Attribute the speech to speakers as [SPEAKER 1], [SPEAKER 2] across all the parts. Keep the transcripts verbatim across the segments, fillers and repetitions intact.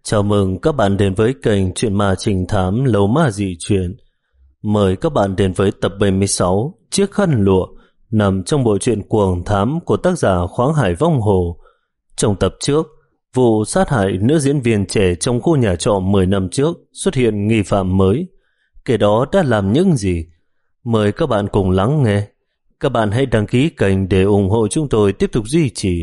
[SPEAKER 1] Chào mừng các bạn đến với kênh Chuyện Ma Trinh Thám Lầu Ma Dị Chuyện. Mời các bạn đến với tập bảy mươi sáu Chiếc Khăn Lụa, nằm trong bộ truyện Cuồng Thám của tác giả Khoáng Hải Vong Hồ. Trong tập trước, vụ sát hại nữ diễn viên trẻ trong khu nhà trọ mười năm trước xuất hiện nghi phạm mới. Kẻ đó đã làm những gì? Mời các bạn cùng lắng nghe. Các bạn hãy đăng ký kênh để ủng hộ chúng tôi tiếp tục duy trì.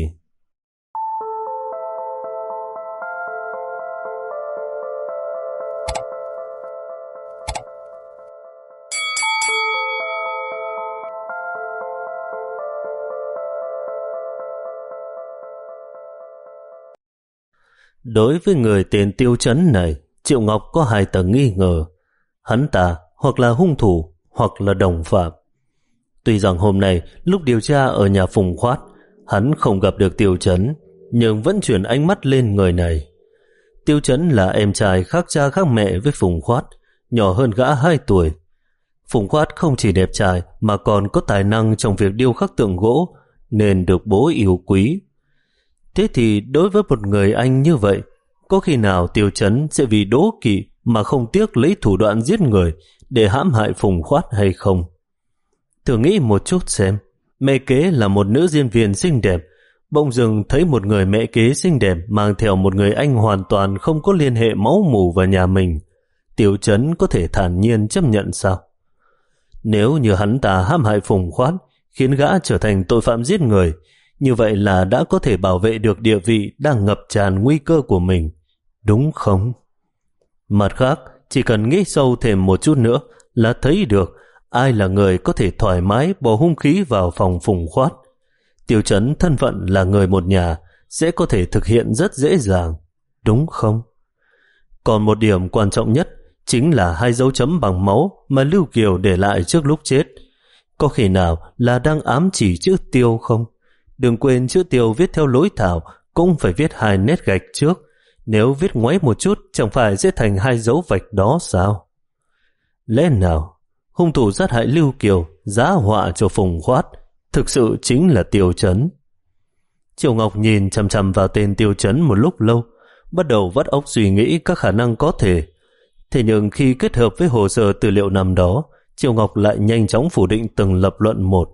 [SPEAKER 1] Đối với người tên Tiêu Chấn này, Triệu Ngọc có hai tầng nghi ngờ. Hắn ta hoặc là hung thủ hoặc là đồng phạm. Tuy rằng hôm nay lúc điều tra ở nhà Phùng Khoát, hắn không gặp được Tiêu Chấn, nhưng vẫn chuyển ánh mắt lên người này. Tiêu Chấn là em trai khác cha khác mẹ với Phùng Khoát, nhỏ hơn gã hai tuổi. Phùng Khoát không chỉ đẹp trai mà còn có tài năng trong việc điêu khắc tượng gỗ, nên được bố yêu quý. Thế thì đối với một người anh như vậy, có khi nào Tiêu Chấn sẽ vì đố kỵ mà không tiếc lấy thủ đoạn giết người để hãm hại Phùng Khoát hay không? Thử nghĩ một chút xem, mẹ kế là một nữ diễn viên xinh đẹp, bỗng dưng thấy một người mẹ kế xinh đẹp mang theo một người anh hoàn toàn không có liên hệ máu mủ vào nhà mình, Tiêu Chấn có thể thản nhiên chấp nhận sao? Nếu như hắn ta hãm hại Phùng Khoát, khiến gã trở thành tội phạm giết người, như vậy là đã có thể bảo vệ được địa vị đang ngập tràn nguy cơ của mình, đúng không? Mặt khác, chỉ cần nghĩ sâu thêm một chút nữa là thấy được ai là người có thể thoải mái bỏ hung khí vào phòng Phùng Khoát. Tiêu Chấn thân phận là người một nhà sẽ có thể thực hiện rất dễ dàng, đúng không? Còn một điểm quan trọng nhất chính là hai dấu chấm bằng máu mà Lưu Kiều để lại trước lúc chết. Có khi nào là đang ám chỉ chữ Tiêu không? Đừng quên chữ Tiêu viết theo lối Thảo cũng phải viết hai nét gạch trước. Nếu viết ngoáy một chút chẳng phải sẽ thành hai dấu vạch đó sao? Lẽ nào hung thủ sát hại Lưu Kiều giá họa cho Phùng Khoát thực sự chính là Tiêu Chấn? Triệu Ngọc nhìn chằm chằm vào tên Tiêu Chấn một lúc lâu, bắt đầu vắt óc suy nghĩ các khả năng có thể. Thế nhưng khi kết hợp với hồ sơ tư liệu năm đó, Triệu Ngọc lại nhanh chóng phủ định từng lập luận một.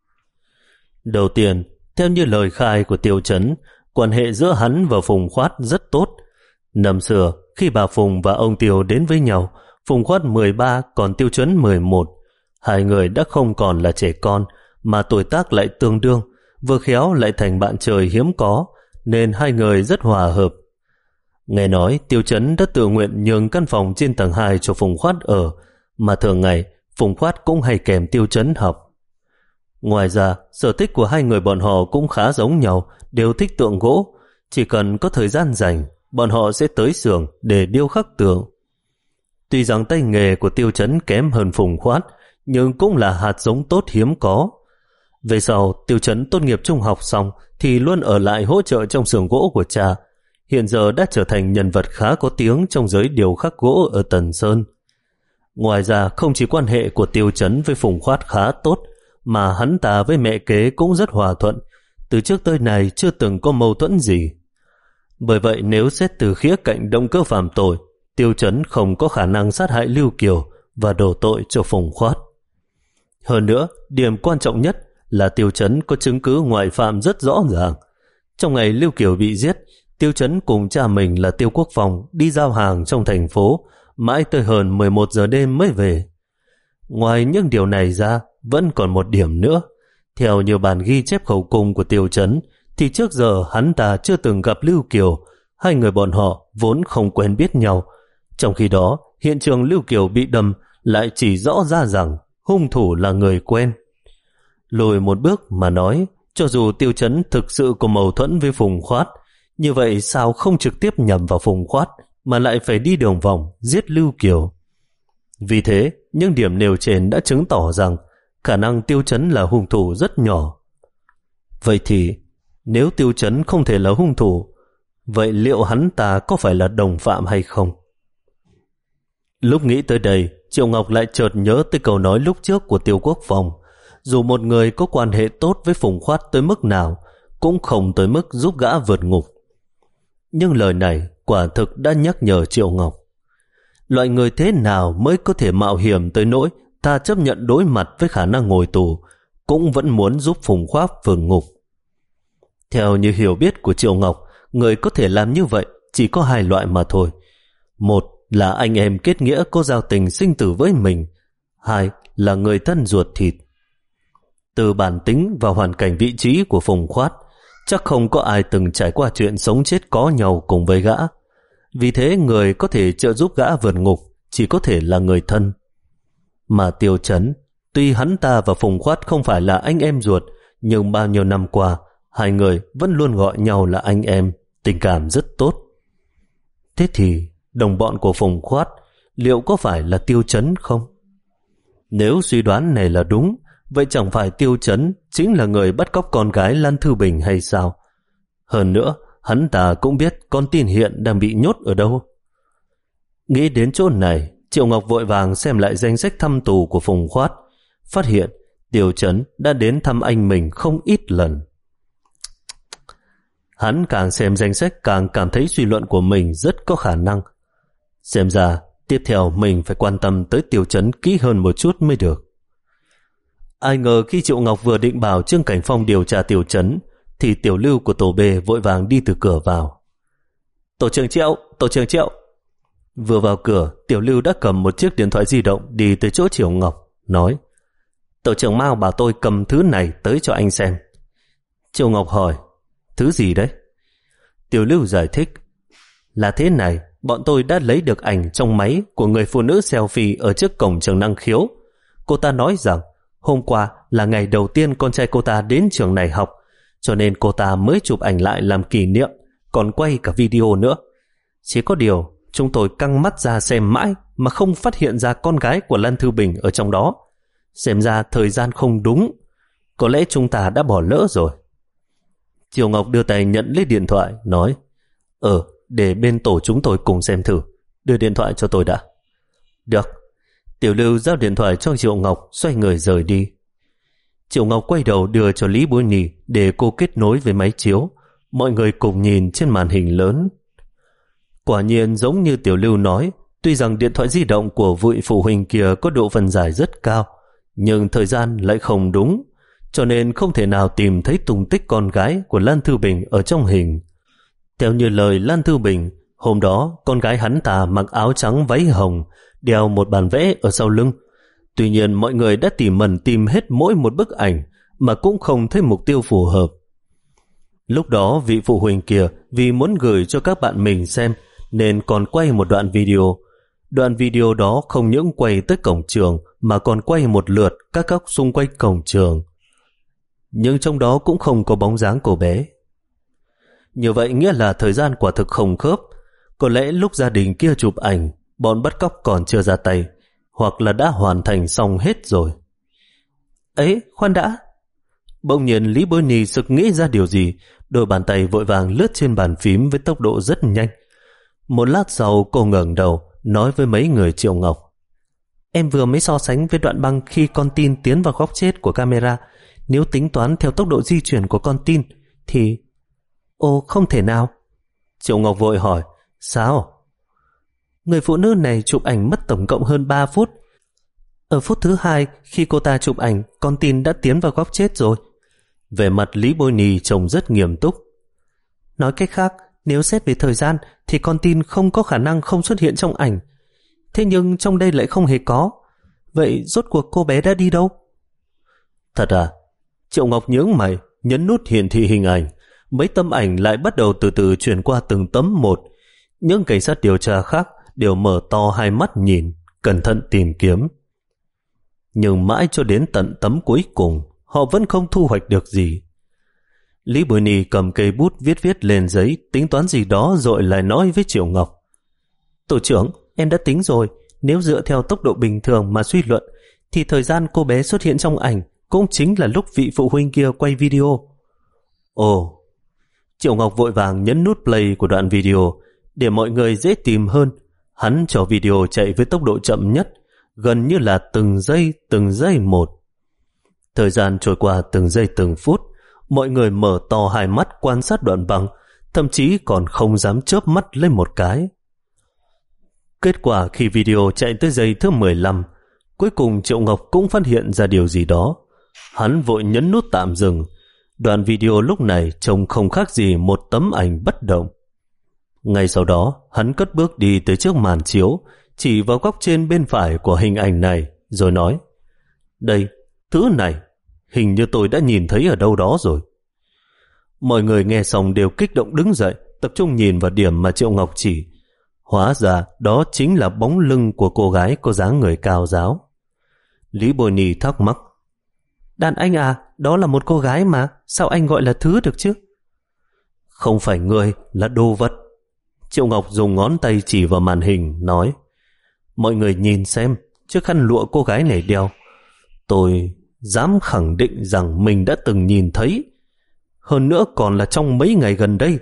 [SPEAKER 1] Đầu tiên, theo như lời khai của Tiêu Chấn, quan hệ giữa hắn và Phùng Khoát rất tốt. Năm xưa, khi bà Phùng và ông Tiêu đến với nhau, Phùng Khoát mười ba còn Tiêu Chấn mười một. Hai người đã không còn là trẻ con, mà tuổi tác lại tương đương, vừa khéo lại thành bạn chơi hiếm có, nên hai người rất hòa hợp. Nghe nói Tiêu Chấn đã tự nguyện nhường căn phòng trên tầng hai cho Phùng Khoát ở, mà thường ngày Phùng Khoát cũng hay kèm Tiêu Chấn học. Ngoài ra, sở thích của hai người bọn họ cũng khá giống nhau, đều thích tượng gỗ. Chỉ cần có thời gian rảnh, bọn họ sẽ tới xưởng để điêu khắc tượng. Tuy rằng tay nghề của Tiêu Chấn kém hơn Phùng Khoát, nhưng cũng là hạt giống tốt hiếm có. Về sau, Tiêu Chấn tốt nghiệp trung học xong thì luôn ở lại hỗ trợ trong xưởng gỗ của cha. Hiện giờ đã trở thành nhân vật khá có tiếng trong giới điêu khắc gỗ ở Tần Sơn. Ngoài ra, không chỉ quan hệ của Tiêu Chấn với Phùng Khoát khá tốt, mà hắn ta với mẹ kế cũng rất hòa thuận, từ trước tới nay chưa từng có mâu thuẫn gì. Bởi vậy nếu xét từ khía cạnh động cơ phạm tội, Tiêu Chấn không có khả năng sát hại Lưu Kiều và đổ tội cho Phùng Khoát. Hơn nữa, điểm quan trọng nhất là Tiêu Chấn có chứng cứ ngoại phạm rất rõ ràng. Trong ngày Lưu Kiều bị giết, Tiêu Chấn cùng cha mình là Tiêu Quốc Phong đi giao hàng trong thành phố, mãi tới hơn mười một giờ đêm mới về. Ngoài những điều này ra, vẫn còn một điểm nữa. Theo như bản ghi chép khẩu cung của Tiêu Chấn, thì trước giờ hắn ta chưa từng gặp Lưu Kiều. Hai người bọn họ vốn không quen biết nhau. Trong khi đó, hiện trường Lưu Kiều bị đâm lại chỉ rõ ra rằng hung thủ là người quen. Lùi một bước mà nói, cho dù Tiêu Chấn thực sự có mâu thuẫn với Phùng Khoát, như vậy sao không trực tiếp nhầm vào Phùng Khoát mà lại phải đi đường vòng giết Lưu Kiều? Vì thế, những điểm nêu trên đã chứng tỏ rằng khả năng Tiêu Chấn là hung thủ rất nhỏ. Vậy thì, nếu Tiêu Chấn không thể là hung thủ, vậy liệu hắn ta có phải là đồng phạm hay không? Lúc nghĩ tới đây, Triệu Ngọc lại chợt nhớ tới câu nói lúc trước của Tiêu Quốc Phong. Dù một người có quan hệ tốt với Phùng Khoát tới mức nào, cũng không tới mức giúp gã vượt ngục. Nhưng lời này quả thực đã nhắc nhở Triệu Ngọc. Loại người thế nào mới có thể mạo hiểm tới nỗi ta chấp nhận đối mặt với khả năng ngồi tù, cũng vẫn muốn giúp Phùng Khoát vượt ngục. Theo như hiểu biết của Triệu Ngọc, người có thể làm như vậy chỉ có hai loại mà thôi. Một là anh em kết nghĩa có giao tình sinh tử với mình, hai là người thân ruột thịt. Từ bản tính và hoàn cảnh vị trí của Phùng Khoát, chắc không có ai từng trải qua chuyện sống chết có nhau cùng với gã. Vì thế người có thể trợ giúp gã vượt ngục chỉ có thể là người thân. Mà Tiêu Chấn, tuy hắn ta và Phùng Khoát không phải là anh em ruột, nhưng bao nhiêu năm qua hai người vẫn luôn gọi nhau là anh em, tình cảm rất tốt. Thế thì đồng bọn của Phùng Khoát liệu có phải là Tiêu Chấn không? Nếu suy đoán này là đúng, vậy chẳng phải Tiêu Chấn chính là người bắt cóc con gái Lan Thư Bình hay sao? Hơn nữa, hắn ta cũng biết con tin hiện đang bị nhốt ở đâu. Nghĩ đến chỗ này, Triệu Ngọc vội vàng xem lại danh sách thăm tù của Phùng Khoát, phát hiện Tiêu Chấn đã đến thăm anh mình không ít lần. Hắn càng xem danh sách càng cảm thấy suy luận của mình rất có khả năng. Xem ra tiếp theo mình phải quan tâm tới Tiêu Chấn kỹ hơn một chút mới được. Ai ngờ khi Triệu Ngọc vừa định bảo Trương Cảnh Phong điều tra Tiêu Chấn, thì Tiểu Lưu của tổ B vội vàng đi từ cửa vào. Tổ trưởng Triệu, tổ trưởng Triệu. Vừa vào cửa, Tiểu Lưu đã cầm một chiếc điện thoại di động đi tới chỗ Triệu Ngọc, nói: Tổ trưởng Mao bảo tôi cầm thứ này tới cho anh xem. Triệu Ngọc hỏi: Thứ gì đấy? Tiểu Lưu giải thích: Là thế này, bọn tôi đã lấy được ảnh trong máy của người phụ nữ selfie ở trước cổng trường năng khiếu. Cô ta nói rằng hôm qua là ngày đầu tiên con trai cô ta đến trường này học, cho nên cô ta mới chụp ảnh lại làm kỷ niệm, còn quay cả video nữa. Chỉ có điều chúng tôi căng mắt ra xem mãi mà không phát hiện ra con gái của Lan Thư Bình ở trong đó. Xem ra thời gian không đúng, có lẽ chúng ta đã bỏ lỡ rồi. Triều Ngọc đưa tay nhận lấy điện thoại, nói: Ờ, để bên tổ chúng tôi cùng xem thử. Đưa điện thoại cho tôi đã. Được. Tiểu Lưu giao điện thoại cho Triệu Ngọc, xoay người rời đi. Triệu Ngọc quay đầu đưa cho Lý Bối Nì để cô kết nối với máy chiếu. Mọi người cùng nhìn trên màn hình lớn. Quả nhiên giống như Tiểu Lưu nói, tuy rằng điện thoại di động của vị phụ huynh kia có độ phân giải rất cao, nhưng thời gian lại không đúng, cho nên không thể nào tìm thấy tung tích con gái của Lan Thư Bình ở trong hình. Theo như lời Lan Thư Bình, hôm đó con gái hắn ta mặc áo trắng váy hồng, đeo một bản vẽ ở sau lưng. Tuy nhiên mọi người đã tỉ mẩn tìm hết mỗi một bức ảnh mà cũng không thấy mục tiêu phù hợp. Lúc đó vị phụ huynh kia vì muốn gửi cho các bạn mình xem nên còn quay một đoạn video. Đoạn video đó không những quay tới cổng trường mà còn quay một lượt các góc xung quanh cổng trường. Nhưng trong đó cũng không có bóng dáng cô bé. Như vậy nghĩa là thời gian quả thực không khớp. Có lẽ lúc gia đình kia chụp ảnh, bọn bắt cóc còn chưa ra tay, hoặc là đã hoàn thành xong hết rồi. Ấy, khoan đã. Bỗng nhiên Lý Bối Nì sực nghĩ ra điều gì, đôi bàn tay vội vàng lướt trên bàn phím với tốc độ rất nhanh. Một lát sau cô ngẩng đầu, nói với mấy người Triệu Ngọc: Em vừa mới so sánh với đoạn băng khi con tin tiến vào góc chết của camera. Nếu tính toán theo tốc độ di chuyển của con tin thì... Ồ, không thể nào. Triệu Ngọc vội hỏi: Sao? Người phụ nữ này chụp ảnh mất tổng cộng hơn ba phút. Ở phút thứ hai, khi cô ta chụp ảnh, con tin đã tiến vào góc chết rồi. Về mặt Lý Bối Nì trông rất nghiêm túc. Nói cách khác, nếu xét về thời gian thì con tin không có khả năng không xuất hiện trong ảnh. Thế nhưng trong đây lại không hề có. Vậy rốt cuộc cô bé đã đi đâu? Thật à? Triệu Ngọc nhướng mày, nhấn nút hiển thị hình ảnh. Mấy tấm ảnh lại bắt đầu từ từ chuyển qua từng tấm một. Những cảnh sát điều tra khác đều mở to hai mắt nhìn, cẩn thận tìm kiếm. Nhưng mãi cho đến tận tấm cuối cùng, họ vẫn không thu hoạch được gì. Lý Bối Nì cầm cây bút viết viết lên giấy, tính toán gì đó rồi lại nói với Triệu Ngọc: Tổ trưởng, em đã tính rồi, nếu dựa theo tốc độ bình thường mà suy luận, thì thời gian cô bé xuất hiện trong ảnh cũng chính là lúc vị phụ huynh kia quay video. Ồ. Triệu Ngọc vội vàng nhấn nút play của đoạn video. Để mọi người dễ tìm hơn, hắn cho video chạy với tốc độ chậm nhất, gần như là từng giây từng giây một. Thời gian trôi qua từng giây từng phút. Mọi người mở to hai mắt quan sát đoạn băng, thậm chí còn không dám chớp mắt lên một cái. Kết quả khi video chạy tới giây thứ mười lăm, cuối cùng Triệu Ngọc cũng phát hiện ra điều gì đó. Hắn vội nhấn nút tạm dừng. Đoạn video lúc này trông không khác gì một tấm ảnh bất động. Ngay sau đó, hắn cất bước đi tới trước màn chiếu, chỉ vào góc trên bên phải của hình ảnh này, rồi nói: đây, thứ này, hình như tôi đã nhìn thấy ở đâu đó rồi. Mọi người nghe xong đều kích động đứng dậy, tập trung nhìn vào điểm mà Triệu Ngọc chỉ. Hóa ra đó chính là bóng lưng của cô gái có dáng người cao ráo. Lý Bồi Nì thắc mắc: Đàn anh à, đó là một cô gái mà, sao anh gọi là thứ được chứ? Không phải người, là đồ vật. Triệu Ngọc dùng ngón tay chỉ vào màn hình, nói: mọi người nhìn xem, chiếc khăn lụa cô gái này đeo, tôi dám khẳng định rằng mình đã từng nhìn thấy, hơn nữa còn là trong mấy ngày gần đây.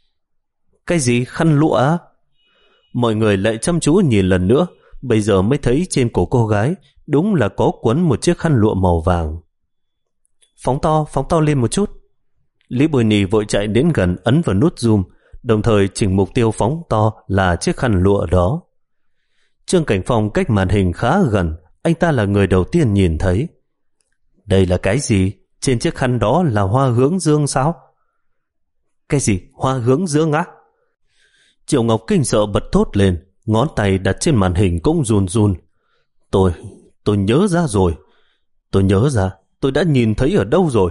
[SPEAKER 1] Cái gì khăn lụa á? Mọi người lại chăm chú nhìn lần nữa, bây giờ mới thấy trên cổ cô gái đúng là có quấn một chiếc khăn lụa màu vàng. Phóng to, phóng to lên một chút. Lý Bồi Nì vội chạy đến gần, ấn vào nút zoom, đồng thời chỉnh mục tiêu phóng to là chiếc khăn lụa đó. Trương Cảnh Phong cách màn hình khá gần, anh ta là người đầu tiên nhìn thấy. Đây là cái gì? Trên chiếc khăn đó là hoa hướng dương sao? Cái gì? Hoa hướng dương á? Triệu Ngọc kinh sợ bật thốt lên, ngón tay đặt trên màn hình cũng run run. Tôi, tôi nhớ ra rồi. Tôi nhớ ra, tôi đã nhìn thấy ở đâu rồi?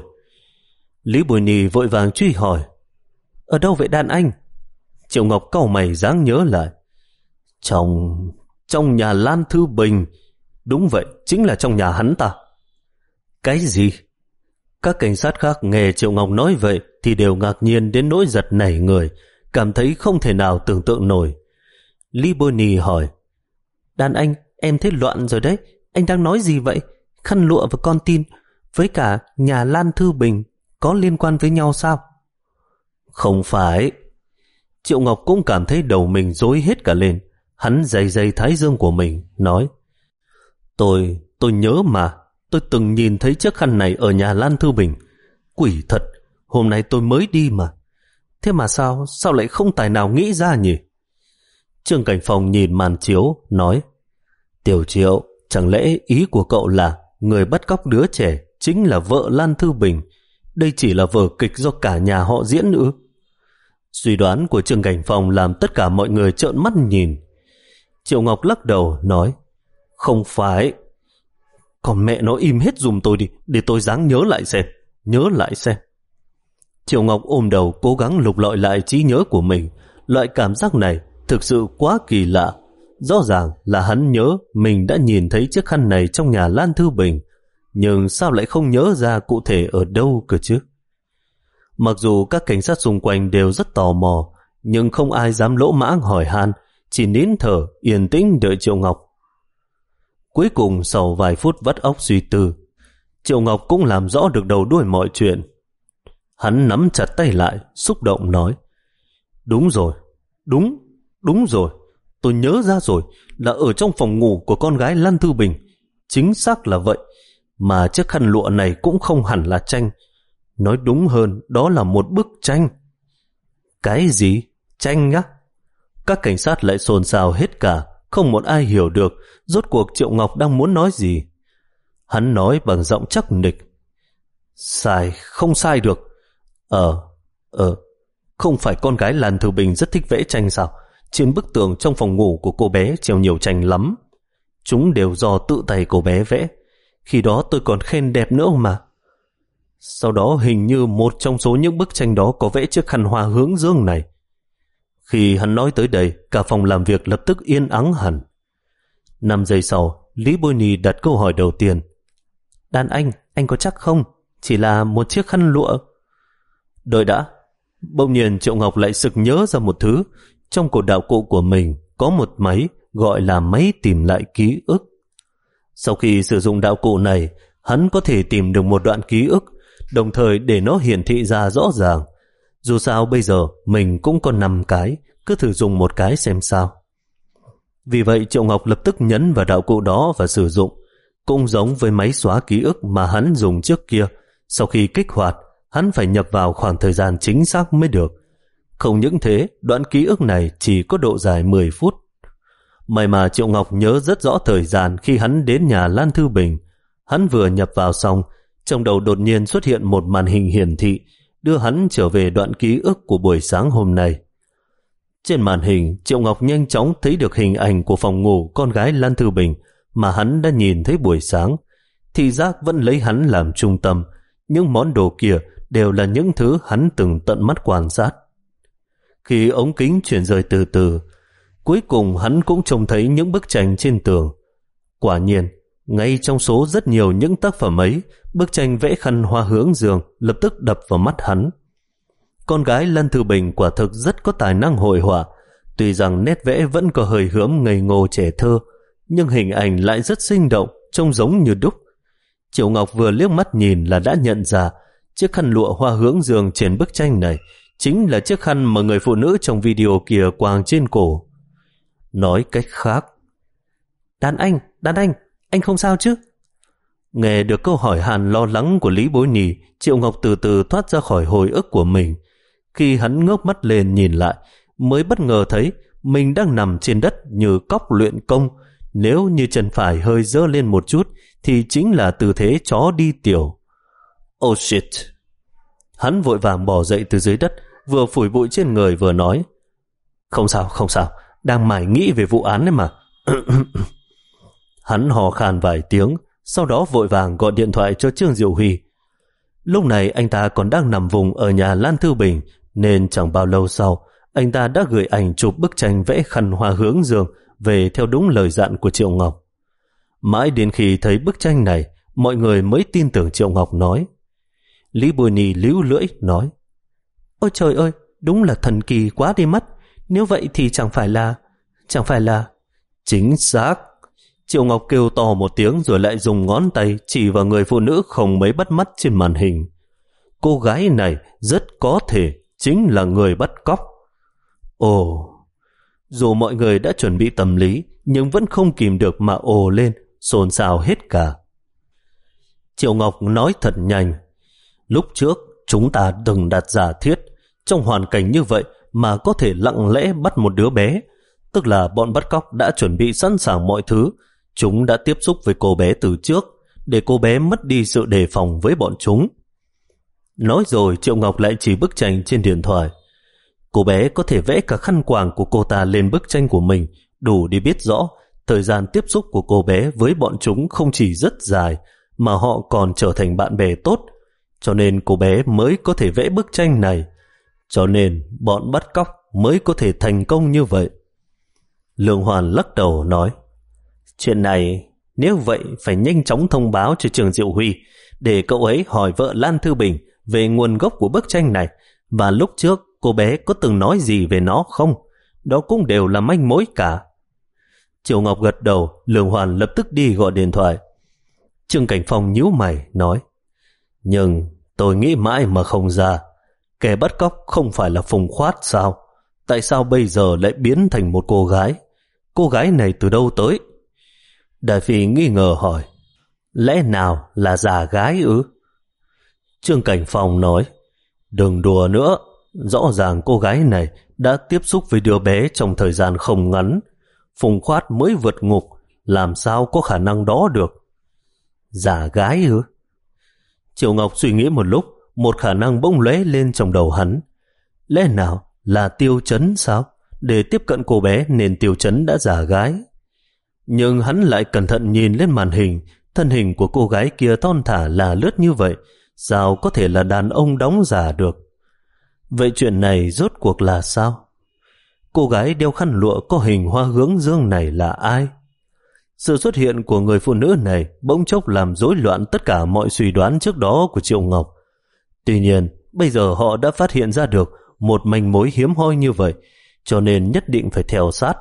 [SPEAKER 1] Lý Bồi Nì vội vàng truy hỏi: ở đâu vậy đàn anh? Triệu Ngọc cau mày dáng nhớ lại. Trong... trong nhà Lan Thư Bình. Đúng vậy, chính là trong nhà hắn ta. Cái gì? Các cảnh sát khác nghe Triệu Ngọc nói vậy thì đều ngạc nhiên đến nỗi giật nảy người, cảm thấy không thể nào tưởng tượng nổi. Lý Bồi Nì hỏi: đàn anh, em thấy loạn rồi đấy, anh đang nói gì vậy? Khăn lụa và con tin với cả nhà Lan Thư Bình có liên quan với nhau sao? Không phải. Triệu Ngọc cũng cảm thấy đầu mình rối hết cả lên. Hắn giày giày thái dương của mình, nói: Tôi, tôi nhớ mà, tôi từng nhìn thấy chiếc khăn này ở nhà Lan Thư Bình. Quỷ thật, hôm nay tôi mới đi mà. Thế mà sao, sao lại không tài nào nghĩ ra nhỉ? Trương Cảnh Phong nhìn màn chiếu, nói: Tiểu Triệu, chẳng lẽ ý của cậu là người bắt cóc đứa trẻ chính là vợ Lan Thư Bình? Đây chỉ là vở kịch do cả nhà họ diễn ư? Suy đoán của Trương Cảnh Phong làm tất cả mọi người trợn mắt nhìn. Triệu Ngọc lắc đầu, nói: không phải. Còn mẹ nó im hết dùm tôi đi, để tôi ráng nhớ lại xem. Nhớ lại xem. Triệu Ngọc ôm đầu cố gắng lục lọi lại trí nhớ của mình. Loại cảm giác này thực sự quá kỳ lạ. Rõ ràng là hắn nhớ mình đã nhìn thấy chiếc khăn này trong nhà Lan Thư Bình, nhưng sao lại không nhớ ra cụ thể ở đâu cơ chứ? Mặc dù các cảnh sát xung quanh đều rất tò mò, nhưng không ai dám lỗ mãng hỏi han, chỉ nín thở yên tĩnh đợi Triệu Ngọc. Cuối cùng sau vài phút vắt óc suy tư, Triệu Ngọc cũng làm rõ được đầu đuôi mọi chuyện. Hắn nắm chặt tay lại, xúc động nói: đúng rồi, đúng, đúng rồi, tôi nhớ ra rồi, là ở trong phòng ngủ của con gái Lan Thư Bình. Chính xác là vậy, mà chiếc khăn lụa này cũng không hẳn là tranh. Nói đúng hơn, đó là một bức tranh. Cái gì? Tranh á? Các cảnh sát lại xôn xao hết cả, không một ai hiểu được rốt cuộc Triệu Ngọc đang muốn nói gì. Hắn nói bằng giọng chắc nịch: sai, không sai được. Ờ, ờ, không phải con gái Lan Thư Bình rất thích vẽ tranh sao? Trên bức tường trong phòng ngủ của cô bé treo nhiều tranh lắm. Chúng đều do tự tay cô bé vẽ. Khi đó tôi còn khen đẹp nữa mà. Sau đó hình như một trong số những bức tranh đó có vẽ chiếc khăn hoa hướng dương này. Khi hắn nói tới đây, cả phòng làm việc lập tức yên ắng hẳn. Năm giây sau, Lý Bôi Nì đặt câu hỏi đầu tiên: đàn anh, anh có chắc không? Chỉ là một chiếc khăn lụa. Đợi đã. Bỗng nhiên Triệu Ngọc lại sực nhớ ra một thứ. Trong cổ đạo cụ của mình có một máy gọi là máy tìm lại ký ức. Sau khi sử dụng đạo cụ này, hắn có thể tìm được một đoạn ký ức, đồng thời để nó hiển thị ra rõ ràng. Dù sao bây giờ mình cũng có năm cái, cứ thử dùng một cái xem sao. Vì vậy Triệu Ngọc lập tức nhấn vào đạo cụ đó và sử dụng. Cũng giống với máy xóa ký ức mà hắn dùng trước kia, sau khi kích hoạt, hắn phải nhập vào khoảng thời gian chính xác mới được. Không những thế, đoạn ký ức này chỉ có độ dài mười phút. May mà Triệu Ngọc nhớ rất rõ thời gian khi hắn đến nhà Lan Thư Bình. Hắn vừa nhập vào xong, trong đầu đột nhiên xuất hiện một màn hình hiển thị đưa hắn trở về đoạn ký ức của buổi sáng hôm nay. Trên màn hình, Triệu Ngọc nhanh chóng thấy được hình ảnh của phòng ngủ con gái Lan Thư Bình mà hắn đã nhìn thấy buổi sáng. Thị giác vẫn lấy hắn làm trung tâm, những món đồ kia đều là những thứ hắn từng tận mắt quan sát. Khi ống kính chuyển rời từ từ, cuối cùng hắn cũng trông thấy những bức tranh trên tường. Quả nhiên, ngay trong số rất nhiều những tác phẩm ấy, bức tranh vẽ khăn hoa hướng dương lập tức đập vào mắt hắn. Con gái Lan Thư Bình quả thực rất có tài năng hội họa, tuy rằng nét vẽ vẫn có hơi hướng ngây ngô trẻ thơ, nhưng hình ảnh lại rất sinh động, trông giống như đúc. Triệu Ngọc vừa liếc mắt nhìn là đã nhận ra chiếc khăn lụa hoa hướng dương trên bức tranh này chính là chiếc khăn mà người phụ nữ trong video kia quàng trên cổ. Nói cách khác, Đàn anh, đàn anh, anh không sao chứ? Nghe được câu hỏi hàn lo lắng của Lý Bối Nhi, Triệu Ngọc từ từ thoát ra khỏi hồi ức của mình. Khi hắn ngước mắt lên nhìn lại, mới bất ngờ thấy mình đang nằm trên đất như cóc luyện công. Nếu như chân phải hơi dơ lên một chút thì chính là tư thế chó đi tiểu. Oh shit! Hắn vội vàng bò dậy từ dưới đất, vừa phủi bụi trên người vừa nói: Không sao, không sao, đang mải nghĩ về vụ án đấy mà. Hắn hò khan vài tiếng, sau đó vội vàng gọi điện thoại cho Trương Diệu Huy. Lúc này anh ta còn đang nằm vùng ở nhà Lan Thư Bình, nên chẳng bao lâu sau, anh ta đã gửi ảnh chụp bức tranh vẽ khăn hoa hướng dương về theo đúng lời dặn của Triệu Ngọc. Mãi đến khi thấy bức tranh này, mọi người mới tin tưởng Triệu Ngọc nói. Lý Bùi Nhi líu lưỡi nói: Ôi trời ơi, đúng là thần kỳ quá đi mất. Nếu vậy thì chẳng phải là... Chẳng phải là... Chính xác. Triệu Ngọc kêu to một tiếng rồi lại dùng ngón tay chỉ vào người phụ nữ không mấy bắt mắt trên màn hình. Cô gái này rất có thể chính là người bắt cóc. Ồ, dù mọi người đã chuẩn bị tâm lý nhưng vẫn không kìm được mà ồ lên, xôn xao hết cả. Triệu Ngọc nói thật nhanh: Lúc trước chúng ta đừng đặt giả thiết trong hoàn cảnh như vậy mà có thể lặng lẽ bắt một đứa bé, tức là bọn bắt cóc đã chuẩn bị sẵn sàng mọi thứ. Chúng đã tiếp xúc với cô bé từ trước để cô bé mất đi sự đề phòng với bọn chúng. Nói rồi Triệu Ngọc lại chỉ bức tranh trên điện thoại. Cô bé có thể vẽ cả khăn quàng của cô ta lên bức tranh của mình, đủ để biết rõ thời gian tiếp xúc của cô bé với bọn chúng không chỉ rất dài mà họ còn trở thành bạn bè tốt, cho nên cô bé mới có thể vẽ bức tranh này. Cho nên bọn bắt cóc mới có thể thành công như vậy. Lương Hoàn lắc đầu nói: Chuyện này nếu vậy phải nhanh chóng thông báo cho Trường Diệu Huy để cậu ấy hỏi vợ Lan Thư Bình về nguồn gốc của bức tranh này, và lúc trước cô bé có từng nói gì về nó không. Đó cũng đều là manh mối cả. Triệu Ngọc gật đầu. Lương Hoàn lập tức đi gọi điện thoại. Trương Cảnh Phong nhíu mày nói: Nhưng tôi nghĩ mãi mà không ra, kẻ bắt cóc không phải là Phùng Khoát sao? Tại sao bây giờ lại biến thành một cô gái? Cô gái này từ đâu tới? Đại Phi nghi ngờ hỏi: Lẽ nào là giả gái ư? Trương Cảnh Phong nói: Đừng đùa nữa, rõ ràng cô gái này đã tiếp xúc với đứa bé trong thời gian không ngắn. Phùng Khoát mới vượt ngục, làm sao có khả năng đó được? Giả gái ư? Triệu Ngọc suy nghĩ một lúc, một khả năng bỗng lóe lên trong đầu hắn. Lẽ nào là Tiêu Chấn sao? Để tiếp cận cô bé nên Tiêu Chấn đã giả gái. Nhưng hắn lại cẩn thận nhìn lên màn hình, thân hình của cô gái kia thon thả là lướt như vậy, sao có thể là đàn ông đóng giả được? Vậy chuyện này rốt cuộc là sao? Cô gái đeo khăn lụa có hình hoa hướng dương này là ai? Sự xuất hiện của người phụ nữ này bỗng chốc làm rối loạn tất cả mọi suy đoán trước đó của Triệu Ngọc. Tuy nhiên, bây giờ họ đã phát hiện ra được một manh mối hiếm hoi như vậy, cho nên nhất định phải theo sát.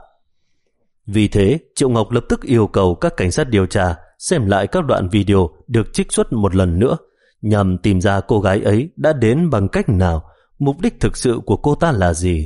[SPEAKER 1] Vì thế, Triệu Ngọc lập tức yêu cầu các cảnh sát điều tra xem lại các đoạn video được trích xuất một lần nữa, nhằm tìm ra cô gái ấy đã đến bằng cách nào, mục đích thực sự của cô ta là gì.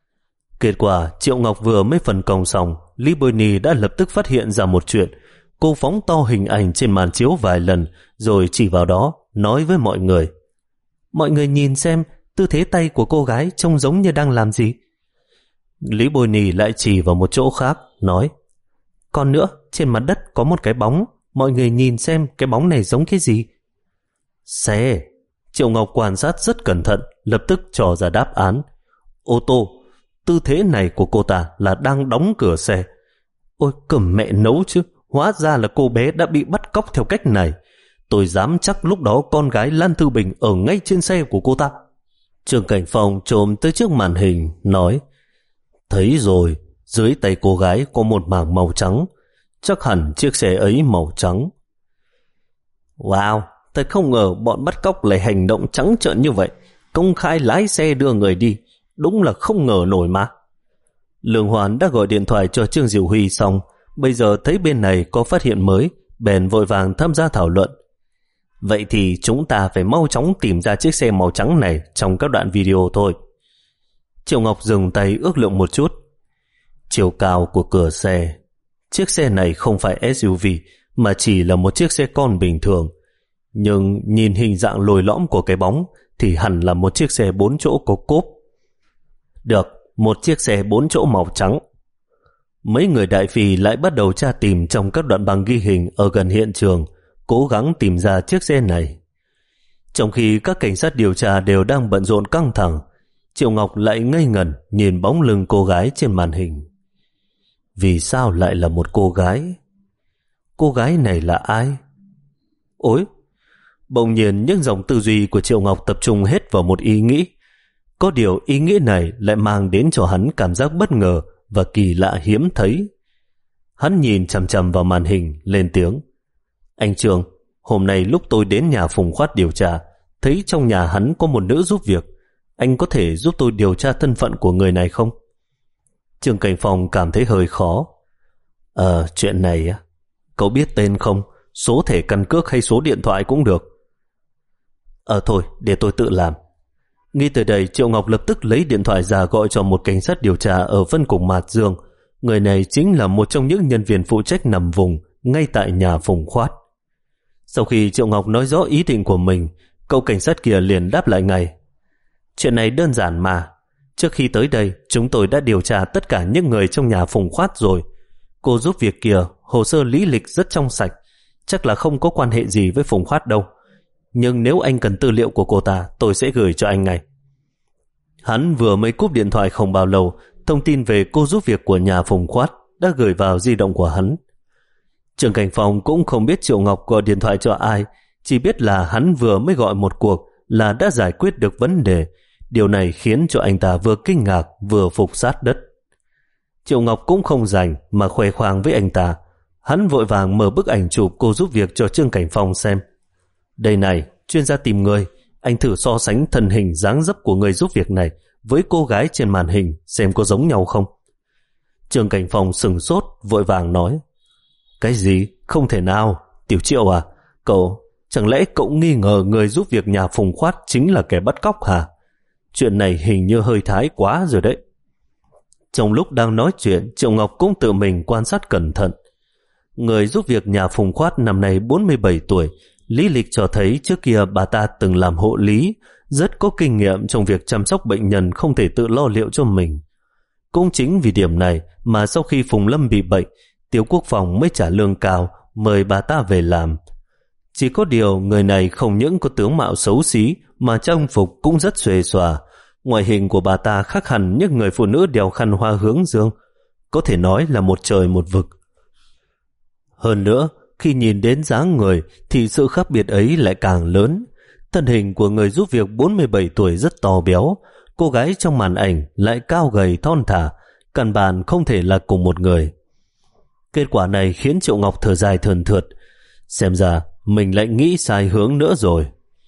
[SPEAKER 1] Kết quả, Triệu Ngọc vừa mới phân công xong, Lý Bôi Nhi đã lập tức phát hiện ra một chuyện. Cô phóng to hình ảnh trên màn chiếu vài lần, rồi chỉ vào đó, nói với mọi người: Mọi người nhìn xem, tư thế tay của cô gái trông giống như đang làm gì? Lý Bôi Nì lại chỉ vào một chỗ khác, nói: Còn nữa, trên mặt đất có một cái bóng, mọi người nhìn xem cái bóng này giống cái gì? Xe. Triệu Ngọc quan sát rất cẩn thận, lập tức cho ra đáp án: ô tô. Tư thế này của cô ta là đang đóng cửa xe. Ôi cầm mẹ nấu chứ, hóa ra là cô bé đã bị bắt cóc theo cách này. Tôi dám chắc lúc đó con gái Lan Thư Bình ở ngay trên xe của cô ta. Trương Cảnh Phong trồm tới trước màn hình, nói: Thấy rồi, dưới tay cô gái có một mảng màu trắng, chắc hẳn chiếc xe ấy màu trắng. Wow, thật không ngờ bọn bắt cóc lại hành động trắng trợn như vậy, công khai lái xe đưa người đi, đúng là không ngờ nổi mà. Lương Hoán đã gọi điện thoại cho Trương Diệu Huy xong, bây giờ thấy bên này có phát hiện mới, bèn vội vàng tham gia thảo luận. Vậy thì chúng ta phải mau chóng tìm ra chiếc xe màu trắng này trong các đoạn video thôi. Triệu Ngọc dừng tay ước lượng một chút. Chiều cao của cửa xe, chiếc xe này không phải ét u vê mà chỉ là một chiếc xe con bình thường, nhưng nhìn hình dạng lồi lõm của cái bóng thì hẳn là một chiếc xe bốn chỗ có cốp. Được, một chiếc xe bốn chỗ màu trắng. Mấy người đại phi lại bắt đầu tra tìm trong các đoạn băng ghi hình ở gần hiện trường, cố gắng tìm ra chiếc xe này. Trong khi các cảnh sát điều tra đều đang bận rộn căng thẳng, Triệu Ngọc lại ngây ngẩn nhìn bóng lưng cô gái trên màn hình. Vì sao lại là một cô gái? Cô gái này là ai? Ôi! Bỗng nhiên những dòng tư duy của Triệu Ngọc tập trung hết vào một ý nghĩ. Có điều ý nghĩ này lại mang đến cho hắn cảm giác bất ngờ và kỳ lạ hiếm thấy. Hắn nhìn chằm chằm vào màn hình, lên tiếng: Anh Trương, hôm nay lúc tôi đến nhà Phùng Khoát điều tra, thấy trong nhà hắn có một nữ giúp việc. Anh có thể giúp tôi điều tra thân phận của người này không? Trương Cảnh Phong cảm thấy hơi khó. Ờ, chuyện này á, cậu biết tên không? Số thẻ căn cước hay số điện thoại cũng được. Ờ thôi, để tôi tự làm. Nghĩ tới đây, Triệu Ngọc lập tức lấy điện thoại ra gọi cho một cảnh sát điều tra ở phân cục Mạt Dương. Người này chính là một trong những nhân viên phụ trách nằm vùng ngay tại nhà Phùng Khoát. Sau khi Triệu Ngọc nói rõ ý định của mình, cậu cảnh sát kia liền đáp lại ngay: Chuyện này đơn giản mà. Trước khi tới đây, chúng tôi đã điều tra tất cả những người trong nhà Phùng Khoát rồi. Cô giúp việc kia, hồ sơ lý lịch rất trong sạch, chắc là không có quan hệ gì với Phùng Khoát đâu. Nhưng nếu anh cần tư liệu của cô ta, tôi sẽ gửi cho anh ngay. Hắn vừa mới cúp điện thoại không bao lâu, thông tin về cô giúp việc của nhà Phùng Khoát đã gửi vào di động của hắn. Trương Cảnh Phong cũng không biết Triệu Ngọc gọi điện thoại cho ai, chỉ biết là hắn vừa mới gọi một cuộc là đã giải quyết được vấn đề. Điều này khiến cho anh ta vừa kinh ngạc vừa phục sát đất. Triệu Ngọc cũng không rảnh mà khoe khoang với anh ta. Hắn vội vàng mở bức ảnh chụp cô giúp việc cho Trương Cảnh Phong xem. Đây này, chuyên gia tìm người, anh thử so sánh thân hình dáng dấp của người giúp việc này với cô gái trên màn hình xem có giống nhau không. Trương Cảnh Phong sừng sốt, vội vàng nói: Cái gì? Không thể nào. Tiểu Triệu à, cậu, chẳng lẽ cậu nghi ngờ người giúp việc nhà Phùng Khoát chính là kẻ bắt cóc hả? Chuyện này hình như hơi thái quá rồi đấy. Trong lúc đang nói chuyện, Triệu Ngọc cũng tự mình quan sát cẩn thận. Người giúp việc nhà Phùng Khoát năm nay bốn mươi bảy tuổi, lý lịch cho thấy trước kia bà ta từng làm hộ lý, rất có kinh nghiệm trong việc chăm sóc bệnh nhân không thể tự lo liệu cho mình. Cũng chính vì điểm này mà sau khi Phùng Lâm bị bệnh, Tiêu Quốc Phòng mới trả lương cao mời bà ta về làm. Chỉ có điều người này không những có tướng mạo xấu xí mà trang phục cũng rất xuề xòa. Ngoại hình của bà ta khác hẳn những người phụ nữ đeo khăn hoa hướng dương, có thể nói là một trời một vực. Hơn nữa, khi nhìn đến dáng người thì sự khác biệt ấy lại càng lớn. Thân hình của người giúp việc bốn mươi bảy tuổi rất to béo, cô gái trong màn ảnh lại cao gầy thon thả, căn bản không thể là cùng một người. Kết quả này khiến Triệu Ngọc thở dài thườn thượt, xem ra mình lại nghĩ sai hướng nữa rồi.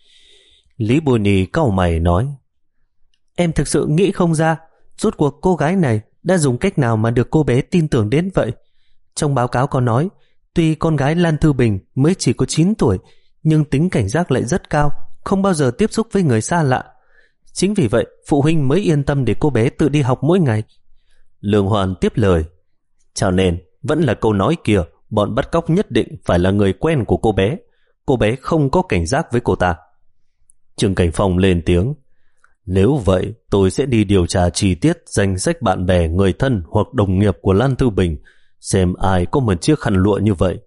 [SPEAKER 1] Lý Bôi Nì cau mày nói: Em thực sự nghĩ không ra, rốt cuộc cô gái này đã dùng cách nào mà được cô bé tin tưởng đến vậy. Trong báo cáo có nói, tuy con gái Lan Thư Bình mới chỉ có chín tuổi, nhưng tính cảnh giác lại rất cao, không bao giờ tiếp xúc với người xa lạ. Chính vì vậy, phụ huynh mới yên tâm để cô bé tự đi học mỗi ngày. Lương Hoàn tiếp lời: Cho nên, vẫn là câu nói kia, bọn bắt cóc nhất định phải là người quen của cô bé. Cô bé không có cảnh giác với cô ta. Trương Cảnh Phong lên tiếng: Nếu vậy, tôi sẽ đi điều tra chi tiết danh sách bạn bè, người thân hoặc đồng nghiệp của Lan Thư Bình, xem ai có một chiếc khăn lụa như vậy.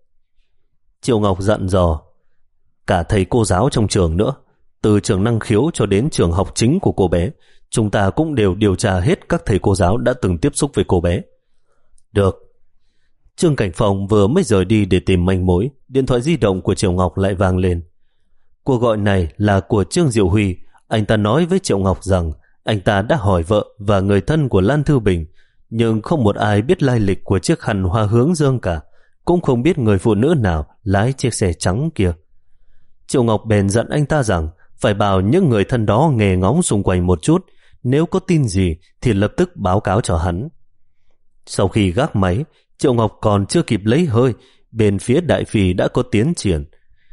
[SPEAKER 1] Triệu Ngọc dặn dò, cả thầy cô giáo trong trường nữa, từ trường năng khiếu cho đến trường học chính của cô bé, chúng ta cũng đều điều tra hết các thầy cô giáo đã từng tiếp xúc với cô bé. Được. Trương Cảnh Phong vừa mới rời đi để tìm manh mối, điện thoại di động của Triệu Ngọc lại vang lên. Cuộc gọi này là của Trương Diệu Huy. Anh ta nói với Triệu Ngọc rằng anh ta đã hỏi vợ và người thân của Lan Thư Bình, nhưng không một ai biết lai lịch của chiếc khăn hoa hướng dương cả, cũng không biết người phụ nữ nào lái chiếc xe trắng kia. Triệu Ngọc bèn dặn anh ta rằng phải bảo những người thân đó nghe ngóng xung quanh một chút, nếu có tin gì thì lập tức báo cáo cho hắn. Sau khi gác máy, Triệu Ngọc còn chưa kịp lấy hơi, bên phía Đại Phi đã có tiến triển.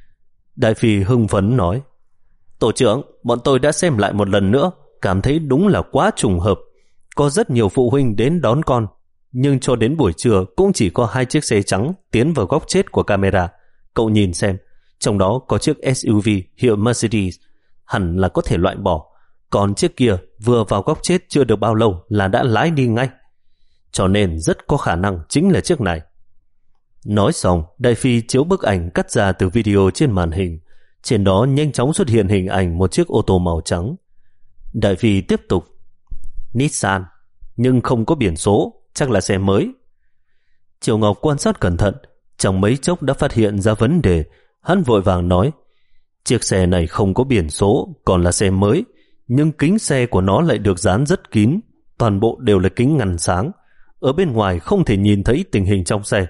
[SPEAKER 1] Đại Phi hưng phấn nói, tổ trưởng, bọn tôi đã xem lại một lần nữa, cảm thấy đúng là quá trùng hợp. Có rất nhiều phụ huynh đến đón con, nhưng cho đến buổi trưa cũng chỉ có hai chiếc xe trắng tiến vào góc chết của camera. Cậu nhìn xem, trong đó có chiếc ét u vê hiệu Mercedes, hẳn là có thể loại bỏ, còn chiếc kia vừa vào góc chết chưa được bao lâu là đã lái đi ngay, cho nên rất có khả năng chính là chiếc này. Nói xong, Đại Phi chiếu bức ảnh cắt ra từ video trên màn hình, trên đó nhanh chóng xuất hiện hình ảnh một chiếc ô tô màu trắng. Đại Phi tiếp tục, Nissan, nhưng không có biển số, chắc là xe mới. Triệu Ngọc quan sát cẩn thận, trong mấy chốc đã phát hiện ra vấn đề. Hắn vội vàng nói, chiếc xe này không có biển số, còn là xe mới, nhưng kính xe của nó lại được dán rất kín, toàn bộ đều là kính ngăn sáng, ở bên ngoài không thể nhìn thấy tình hình trong xe.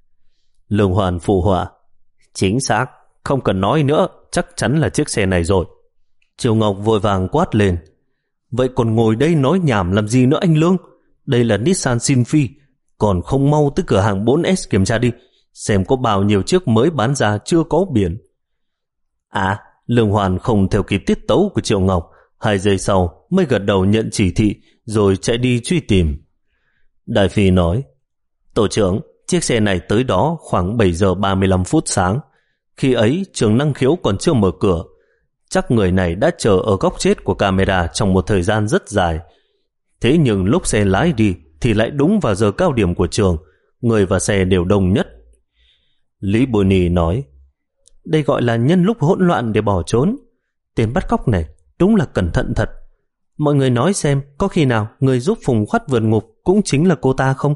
[SPEAKER 1] Lương Hoàn phụ họa, chính xác, không cần nói nữa, chắc chắn là chiếc xe này rồi. Triệu Ngọc vội vàng quát lên, vậy còn ngồi đây nói nhảm làm gì nữa anh Lương? Đây là Nissan Sylphy, còn không mau tới cửa hàng bốn S kiểm tra đi, xem có bao nhiêu chiếc mới bán ra chưa có biển. À, Lương Hoàn không theo kịp tiết tấu của Triệu Ngọc, hai giây sau mới gật đầu nhận chỉ thị rồi chạy đi truy tìm. Đại Phi nói, tổ trưởng, chiếc xe này tới đó khoảng bảy giờ ba mươi lăm phút sáng. Khi ấy trường năng khiếu còn chưa mở cửa, chắc người này đã chờ ở góc chết của camera trong một thời gian rất dài. Thế nhưng lúc xe lái đi thì lại đúng vào giờ cao điểm của trường, người và xe đều đông nhất. Lý Bồ Nì nói, đây gọi là nhân lúc hỗn loạn để bỏ trốn. Tên bắt cóc này đúng là cẩn thận thật. Mọi người nói xem, có khi nào người giúp Phùng Khoắt vượt ngục cũng chính là cô ta không?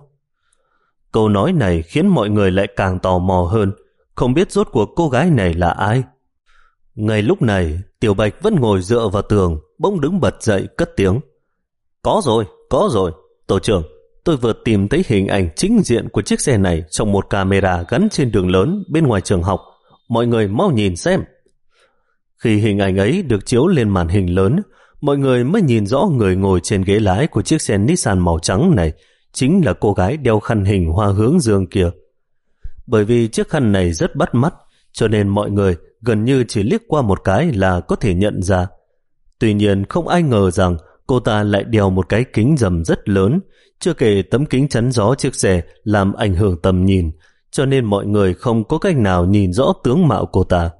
[SPEAKER 1] Câu nói này khiến mọi người lại càng tò mò hơn, không biết rốt cuộc cô gái này là ai. Ngay lúc này, Tiểu Bạch vẫn ngồi dựa vào tường, bỗng đứng bật dậy cất tiếng, có rồi, có rồi, tổ trưởng, tôi vừa tìm thấy hình ảnh chính diện của chiếc xe này trong một camera gắn trên đường lớn bên ngoài trường học. Mọi người mau nhìn xem. Khi hình ảnh ấy được chiếu lên màn hình lớn, mọi người mới nhìn rõ người ngồi trên ghế lái của chiếc xe Nissan màu trắng này chính là cô gái đeo khăn hình hoa hướng dương kia. Bởi vì chiếc khăn này rất bắt mắt, cho nên mọi người gần như chỉ liếc qua một cái là có thể nhận ra. Tuy nhiên không ai ngờ rằng cô ta lại đeo một cái kính râm rất lớn, chưa kể tấm kính chắn gió chiếc xe làm ảnh hưởng tầm nhìn, cho nên mọi người không có cách nào nhìn rõ tướng mạo cô ta.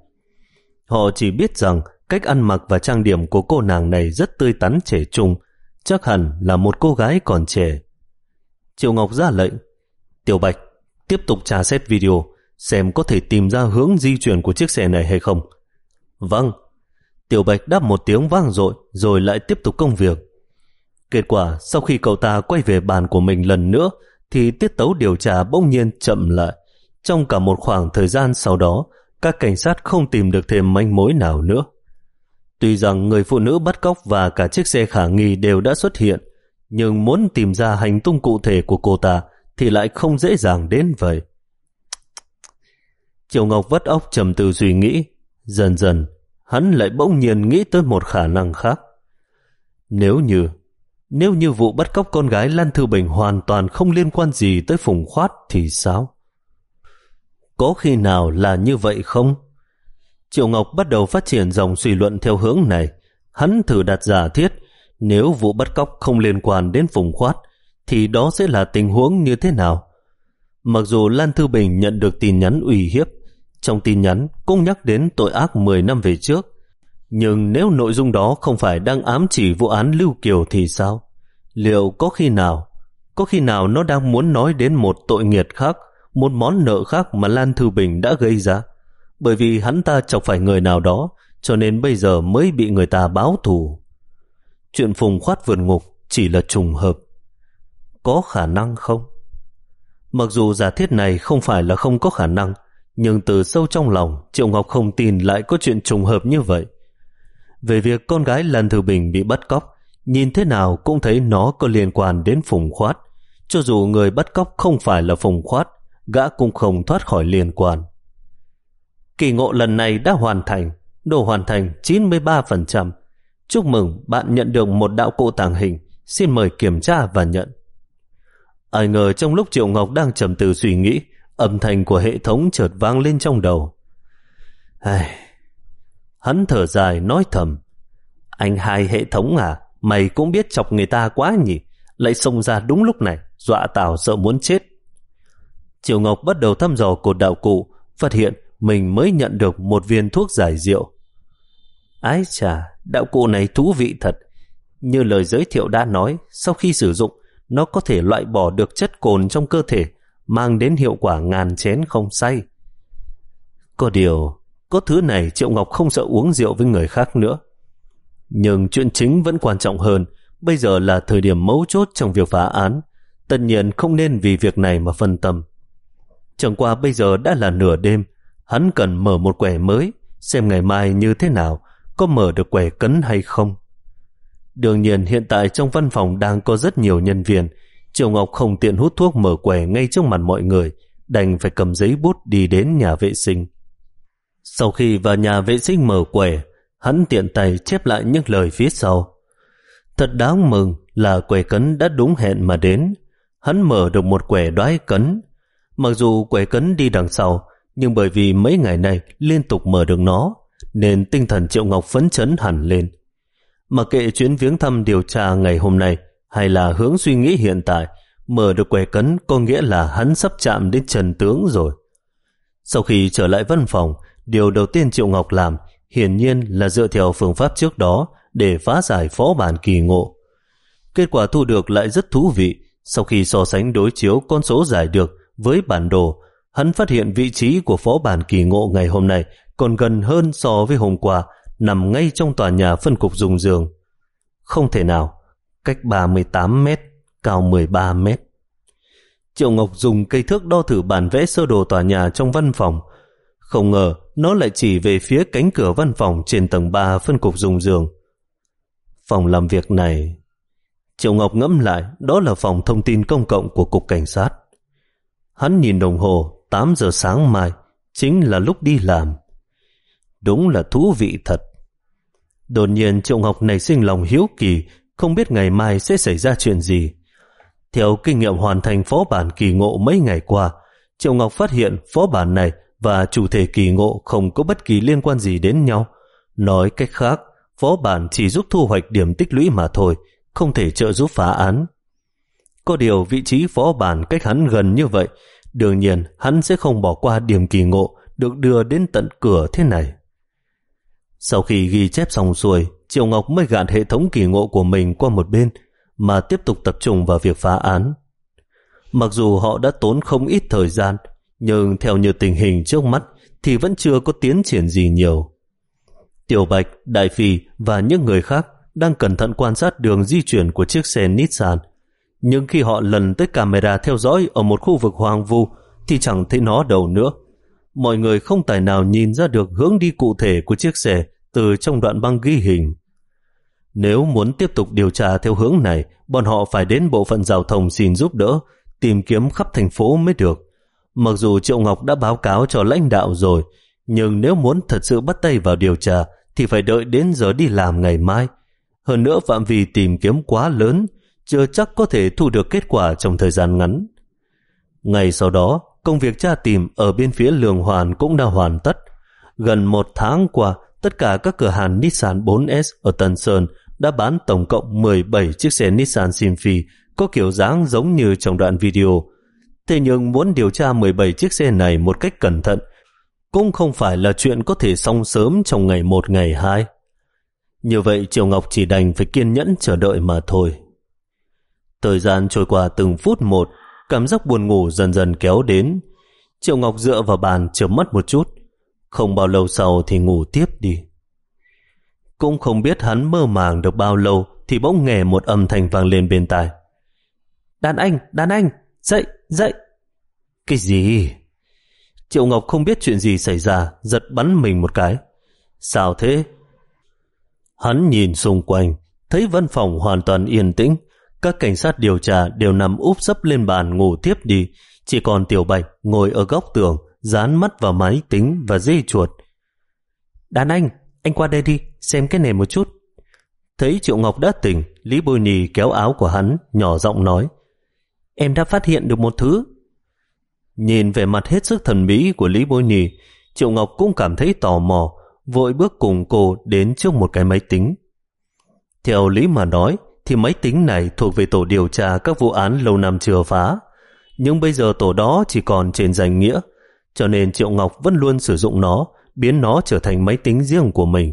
[SPEAKER 1] Họ chỉ biết rằng cách ăn mặc và trang điểm của cô nàng này rất tươi tắn trẻ trung, chắc hẳn là một cô gái còn trẻ. Triệu Ngọc ra lệnh, Tiểu Bạch, tiếp tục tra xét video, xem có thể tìm ra hướng di chuyển của chiếc xe này hay không. Vâng. Tiểu Bạch đáp một tiếng vang dội rồi lại tiếp tục công việc. Kết quả, sau khi cậu ta quay về bàn của mình lần nữa, thì tiết tấu điều tra bỗng nhiên chậm lại. Trong cả một khoảng thời gian sau đó, các cảnh sát không tìm được thêm manh mối nào nữa. Tuy rằng người phụ nữ bắt cóc và cả chiếc xe khả nghi đều đã xuất hiện, nhưng muốn tìm ra hành tung cụ thể của cô ta thì lại không dễ dàng đến vậy. Triệu Ngọc vắt óc trầm tư suy nghĩ. Dần dần, hắn lại bỗng nhiên nghĩ tới một khả năng khác. Nếu như, nếu như vụ bắt cóc con gái Lan Thư Bình hoàn toàn không liên quan gì tới Phùng Khoát thì sao? Có khi nào là như vậy không? Triệu Ngọc bắt đầu phát triển dòng suy luận theo hướng này. Hắn thử đặt giả thiết, nếu vụ bắt cóc không liên quan đến Phùng Khoát, thì đó sẽ là tình huống như thế nào? Mặc dù Lan Thư Bình nhận được tin nhắn uy hiếp, trong tin nhắn cũng nhắc đến tội ác mười năm về trước, Nhưng nếu nội dung đó không phải đang ám chỉ vụ án Lưu Kiều thì sao? Liệu có khi nào, có khi nào nó đang muốn nói đến một tội nghiệt khác, một món nợ khác mà Lan Thư Bình đã gây ra? Bởi vì hắn ta chọc phải người nào đó, cho nên bây giờ mới bị người ta báo thù. Chuyện Phùng Khoát vượt ngục chỉ là trùng hợp. Có khả năng không? Mặc dù giả thiết này không phải là không có khả năng, nhưng từ sâu trong lòng Triệu Ngọc không tin lại có chuyện trùng hợp như vậy. Về việc con gái Lan Thư Bình bị bắt cóc, nhìn thế nào cũng thấy nó có liên quan đến Phùng Khoát. Cho dù người bắt cóc không phải là Phùng Khoát, gã cũng không thoát khỏi liên quan. Kỳ ngộ lần này đã hoàn thành, độ hoàn thành chín mươi ba phần trăm. Chúc mừng bạn nhận được một đạo cụ tàng hình, xin mời kiểm tra và nhận. Ai ngờ trong lúc Triệu Ngọc đang trầm tư suy nghĩ, âm thanh của hệ thống chợt vang lên trong đầu. Ai... Hắn thở dài nói thầm, anh hai hệ thống à, mày cũng biết chọc người ta quá nhỉ, lại xông ra đúng lúc này, dọa tao sợ muốn chết. Triệu Ngọc bắt đầu thăm dò cột đạo cụ, phát hiện mình mới nhận được một viên thuốc giải rượu. Ái chà, đạo cụ này thú vị thật. Như lời giới thiệu đã nói, sau khi sử dụng, nó có thể loại bỏ được chất cồn trong cơ thể, mang đến hiệu quả ngàn chén không say. Có điều, có thứ này Triệu Ngọc không sợ uống rượu với người khác nữa. Nhưng chuyện chính vẫn quan trọng hơn, bây giờ là thời điểm mấu chốt trong việc phá án. Tất nhiên không nên vì việc này mà phân tâm. Chẳng qua bây giờ đã là nửa đêm, hắn cần mở một quẻ mới, xem ngày mai như thế nào, có mở được quẻ cấn hay không. Đương nhiên hiện tại trong văn phòng đang có rất nhiều nhân viên, Triệu Ngọc không tiện hút thuốc mở quẻ ngay trước mặt mọi người, đành phải cầm giấy bút đi đến nhà vệ sinh. Sau khi vào nhà vệ sinh mở quẻ, hắn tiện tay chép lại những lời phía sau. Thật đáng mừng là quẻ cấn đã đúng hẹn mà đến. Hắn mở được một quẻ đoái cấn. Mặc dù quẻ cấn đi đằng sau, nhưng bởi vì mấy ngày nay liên tục mở được nó, nên tinh thần Triệu Ngọc phấn chấn hẳn lên. Mặc kệ chuyến viếng thăm điều tra ngày hôm nay hay là hướng suy nghĩ hiện tại, mở được quẻ cấn có nghĩa là hắn sắp chạm đến trần tướng rồi. Sau khi trở lại văn phòng, điều đầu tiên Triệu Ngọc làm hiển nhiên là dựa theo phương pháp trước đó để phá giải phó bản kỳ ngộ. Kết quả thu được lại rất thú vị. Sau khi so sánh đối chiếu con số giải được với bản đồ, hắn phát hiện vị trí của phó bản kỳ ngộ ngày hôm nay còn gần hơn so với hôm qua, nằm ngay trong tòa nhà phân cục dùng giường. Không thể nào, cách ba mươi tám mét, cao mười ba mét. Triệu Ngọc dùng cây thước đo thử bản vẽ sơ đồ tòa nhà trong văn phòng. Không ngờ nó lại chỉ về phía cánh cửa văn phòng trên tầng ba phân cục dùng giường. Phòng làm việc này, Triệu Ngọc ngẫm lại, đó là phòng thông tin công cộng của cục cảnh sát. Hắn nhìn đồng hồ, tám giờ sáng mai, chính là lúc đi làm. Đúng là thú vị thật. Đột nhiên Triệu Ngọc nảy sinh lòng hiếu kỳ, không biết ngày mai sẽ xảy ra chuyện gì. Theo kinh nghiệm hoàn thành phó bản kỳ ngộ mấy ngày qua, Triệu Ngọc phát hiện phó bản này và chủ thể kỳ ngộ không có bất kỳ liên quan gì đến nhau. Nói cách khác, phó bản chỉ giúp thu hoạch điểm tích lũy mà thôi, không thể trợ giúp phá án. Có điều vị trí phó bản cách hắn gần như vậy, đương nhiên hắn sẽ không bỏ qua điểm kỳ ngộ được đưa đến tận cửa thế này. Sau khi ghi chép xong xuôi, Triệu Ngọc mới gạt hệ thống kỳ ngộ của mình qua một bên mà tiếp tục tập trung vào việc phá án. Mặc dù họ đã tốn không ít thời gian, nhưng theo như tình hình trước mắt thì vẫn chưa có tiến triển gì nhiều. Tiểu Bạch, Đại Phi và những người khác đang cẩn thận quan sát đường di chuyển của chiếc xe Nissan. Nhưng khi họ lần tới camera theo dõi ở một khu vực hoang vu thì chẳng thấy nó đâu nữa. Mọi người không tài nào nhìn ra được hướng đi cụ thể của chiếc xe từ trong đoạn băng ghi hình. Nếu muốn tiếp tục điều tra theo hướng này, bọn họ phải đến bộ phận giao thông xin giúp đỡ, tìm kiếm khắp thành phố mới được. Mặc dù Triệu Ngọc đã báo cáo cho lãnh đạo rồi, nhưng nếu muốn thật sự bắt tay vào điều tra thì phải đợi đến giờ đi làm ngày mai. Hơn nữa phạm vi tìm kiếm quá lớn, chưa chắc có thể thu được kết quả trong thời gian ngắn. Ngày sau đó, công việc tra tìm ở bên phía Lương Hoàn cũng đã hoàn tất. Gần một tháng qua, tất cả các cửa hàng Nissan bốn S ở Tân Sơn đã bán tổng cộng mười bảy chiếc xe Nissan Sylphy có kiểu dáng giống như trong đoạn video. Thế nhưng muốn điều tra mười bảy chiếc xe này một cách cẩn thận cũng không phải là chuyện có thể xong sớm trong ngày một ngày hai. Như vậy Triệu Ngọc chỉ đành phải kiên nhẫn chờ đợi mà thôi. Thời gian trôi qua từng phút một, cảm giác buồn ngủ dần dần kéo đến. Triệu Ngọc dựa vào bàn chợp mắt một chút, không bao lâu sau thì ngủ tiếp đi. Cũng không biết hắn mơ màng được bao lâu thì bỗng nghe một âm thanh vang lên bên tai. Đàn anh, đàn anh, dậy, dậy. Cái gì? Triệu Ngọc không biết chuyện gì xảy ra, giật bắn mình một cái. Sao thế? Hắn nhìn xung quanh, thấy văn phòng hoàn toàn yên tĩnh. Các cảnh sát điều tra đều nằm úp sấp lên bàn ngủ tiếp đi. Chỉ còn Tiểu Bạch ngồi ở góc tường, dán mắt vào máy tính và dây chuột. Đàn anh, anh qua đây đi, xem cái này một chút. Thấy Triệu Ngọc đã tỉnh, Lý Bôi Nì kéo áo của hắn, nhỏ giọng nói. Em đã phát hiện được một thứ. Nhìn vẻ mặt hết sức thần bí của Lý Bôi Nì, Triệu Ngọc cũng cảm thấy tò mò, vội bước cùng cô đến trước một cái máy tính. Theo lý mà nói thì máy tính này thuộc về tổ điều tra các vụ án lâu năm chưa phá, nhưng bây giờ tổ đó chỉ còn trên danh nghĩa, cho nên Triệu Ngọc vẫn luôn sử dụng nó, biến nó trở thành máy tính riêng của mình.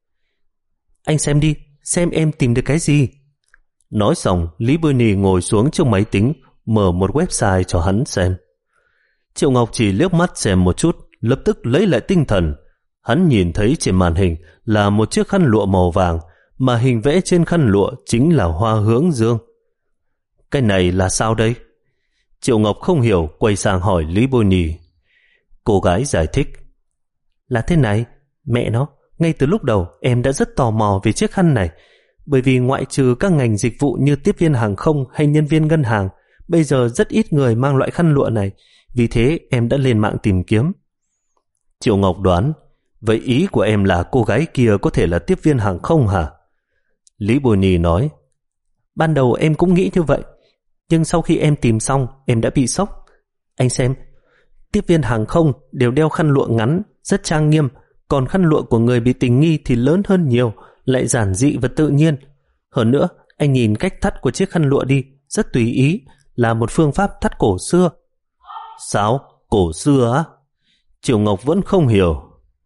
[SPEAKER 1] Anh xem đi, xem em tìm được cái gì. Nói xong, Lý Bôi Nì ngồi xuống trước máy tính, mở một website cho hắn xem. Triệu Ngọc chỉ liếc mắt xem một chút, lập tức lấy lại tinh thần. Hắn nhìn thấy trên màn hình là một chiếc khăn lụa màu vàng, mà hình vẽ trên khăn lụa chính là hoa hướng dương. Cái này là sao đây? Triệu Ngọc không hiểu, quay sang hỏi Lý Bôi Nì. Cô gái giải thích. Là thế này, mẹ nó, ngay từ lúc đầu em đã rất tò mò về chiếc khăn này, bởi vì ngoại trừ các ngành dịch vụ như tiếp viên hàng không hay nhân viên ngân hàng, bây giờ rất ít người mang loại khăn lụa này, vì thế em đã lên mạng tìm kiếm. Triệu Ngọc đoán, vậy ý của em là cô gái kia có thể là tiếp viên hàng không hả? Lý Bôi Nì nói, ban đầu em cũng nghĩ như vậy, nhưng sau khi em tìm xong, em đã bị sốc. Anh xem, tiếp viên hàng không đều đeo khăn lụa ngắn, rất trang nghiêm, còn khăn lụa của người bị tình nghi thì lớn hơn nhiều, lại giản dị và tự nhiên. Hơn nữa, anh nhìn cách thắt của chiếc khăn lụa đi, rất tùy ý, là một phương pháp thắt cổ xưa. Sao? Cổ xưa á? Triệu Ngọc vẫn không hiểu.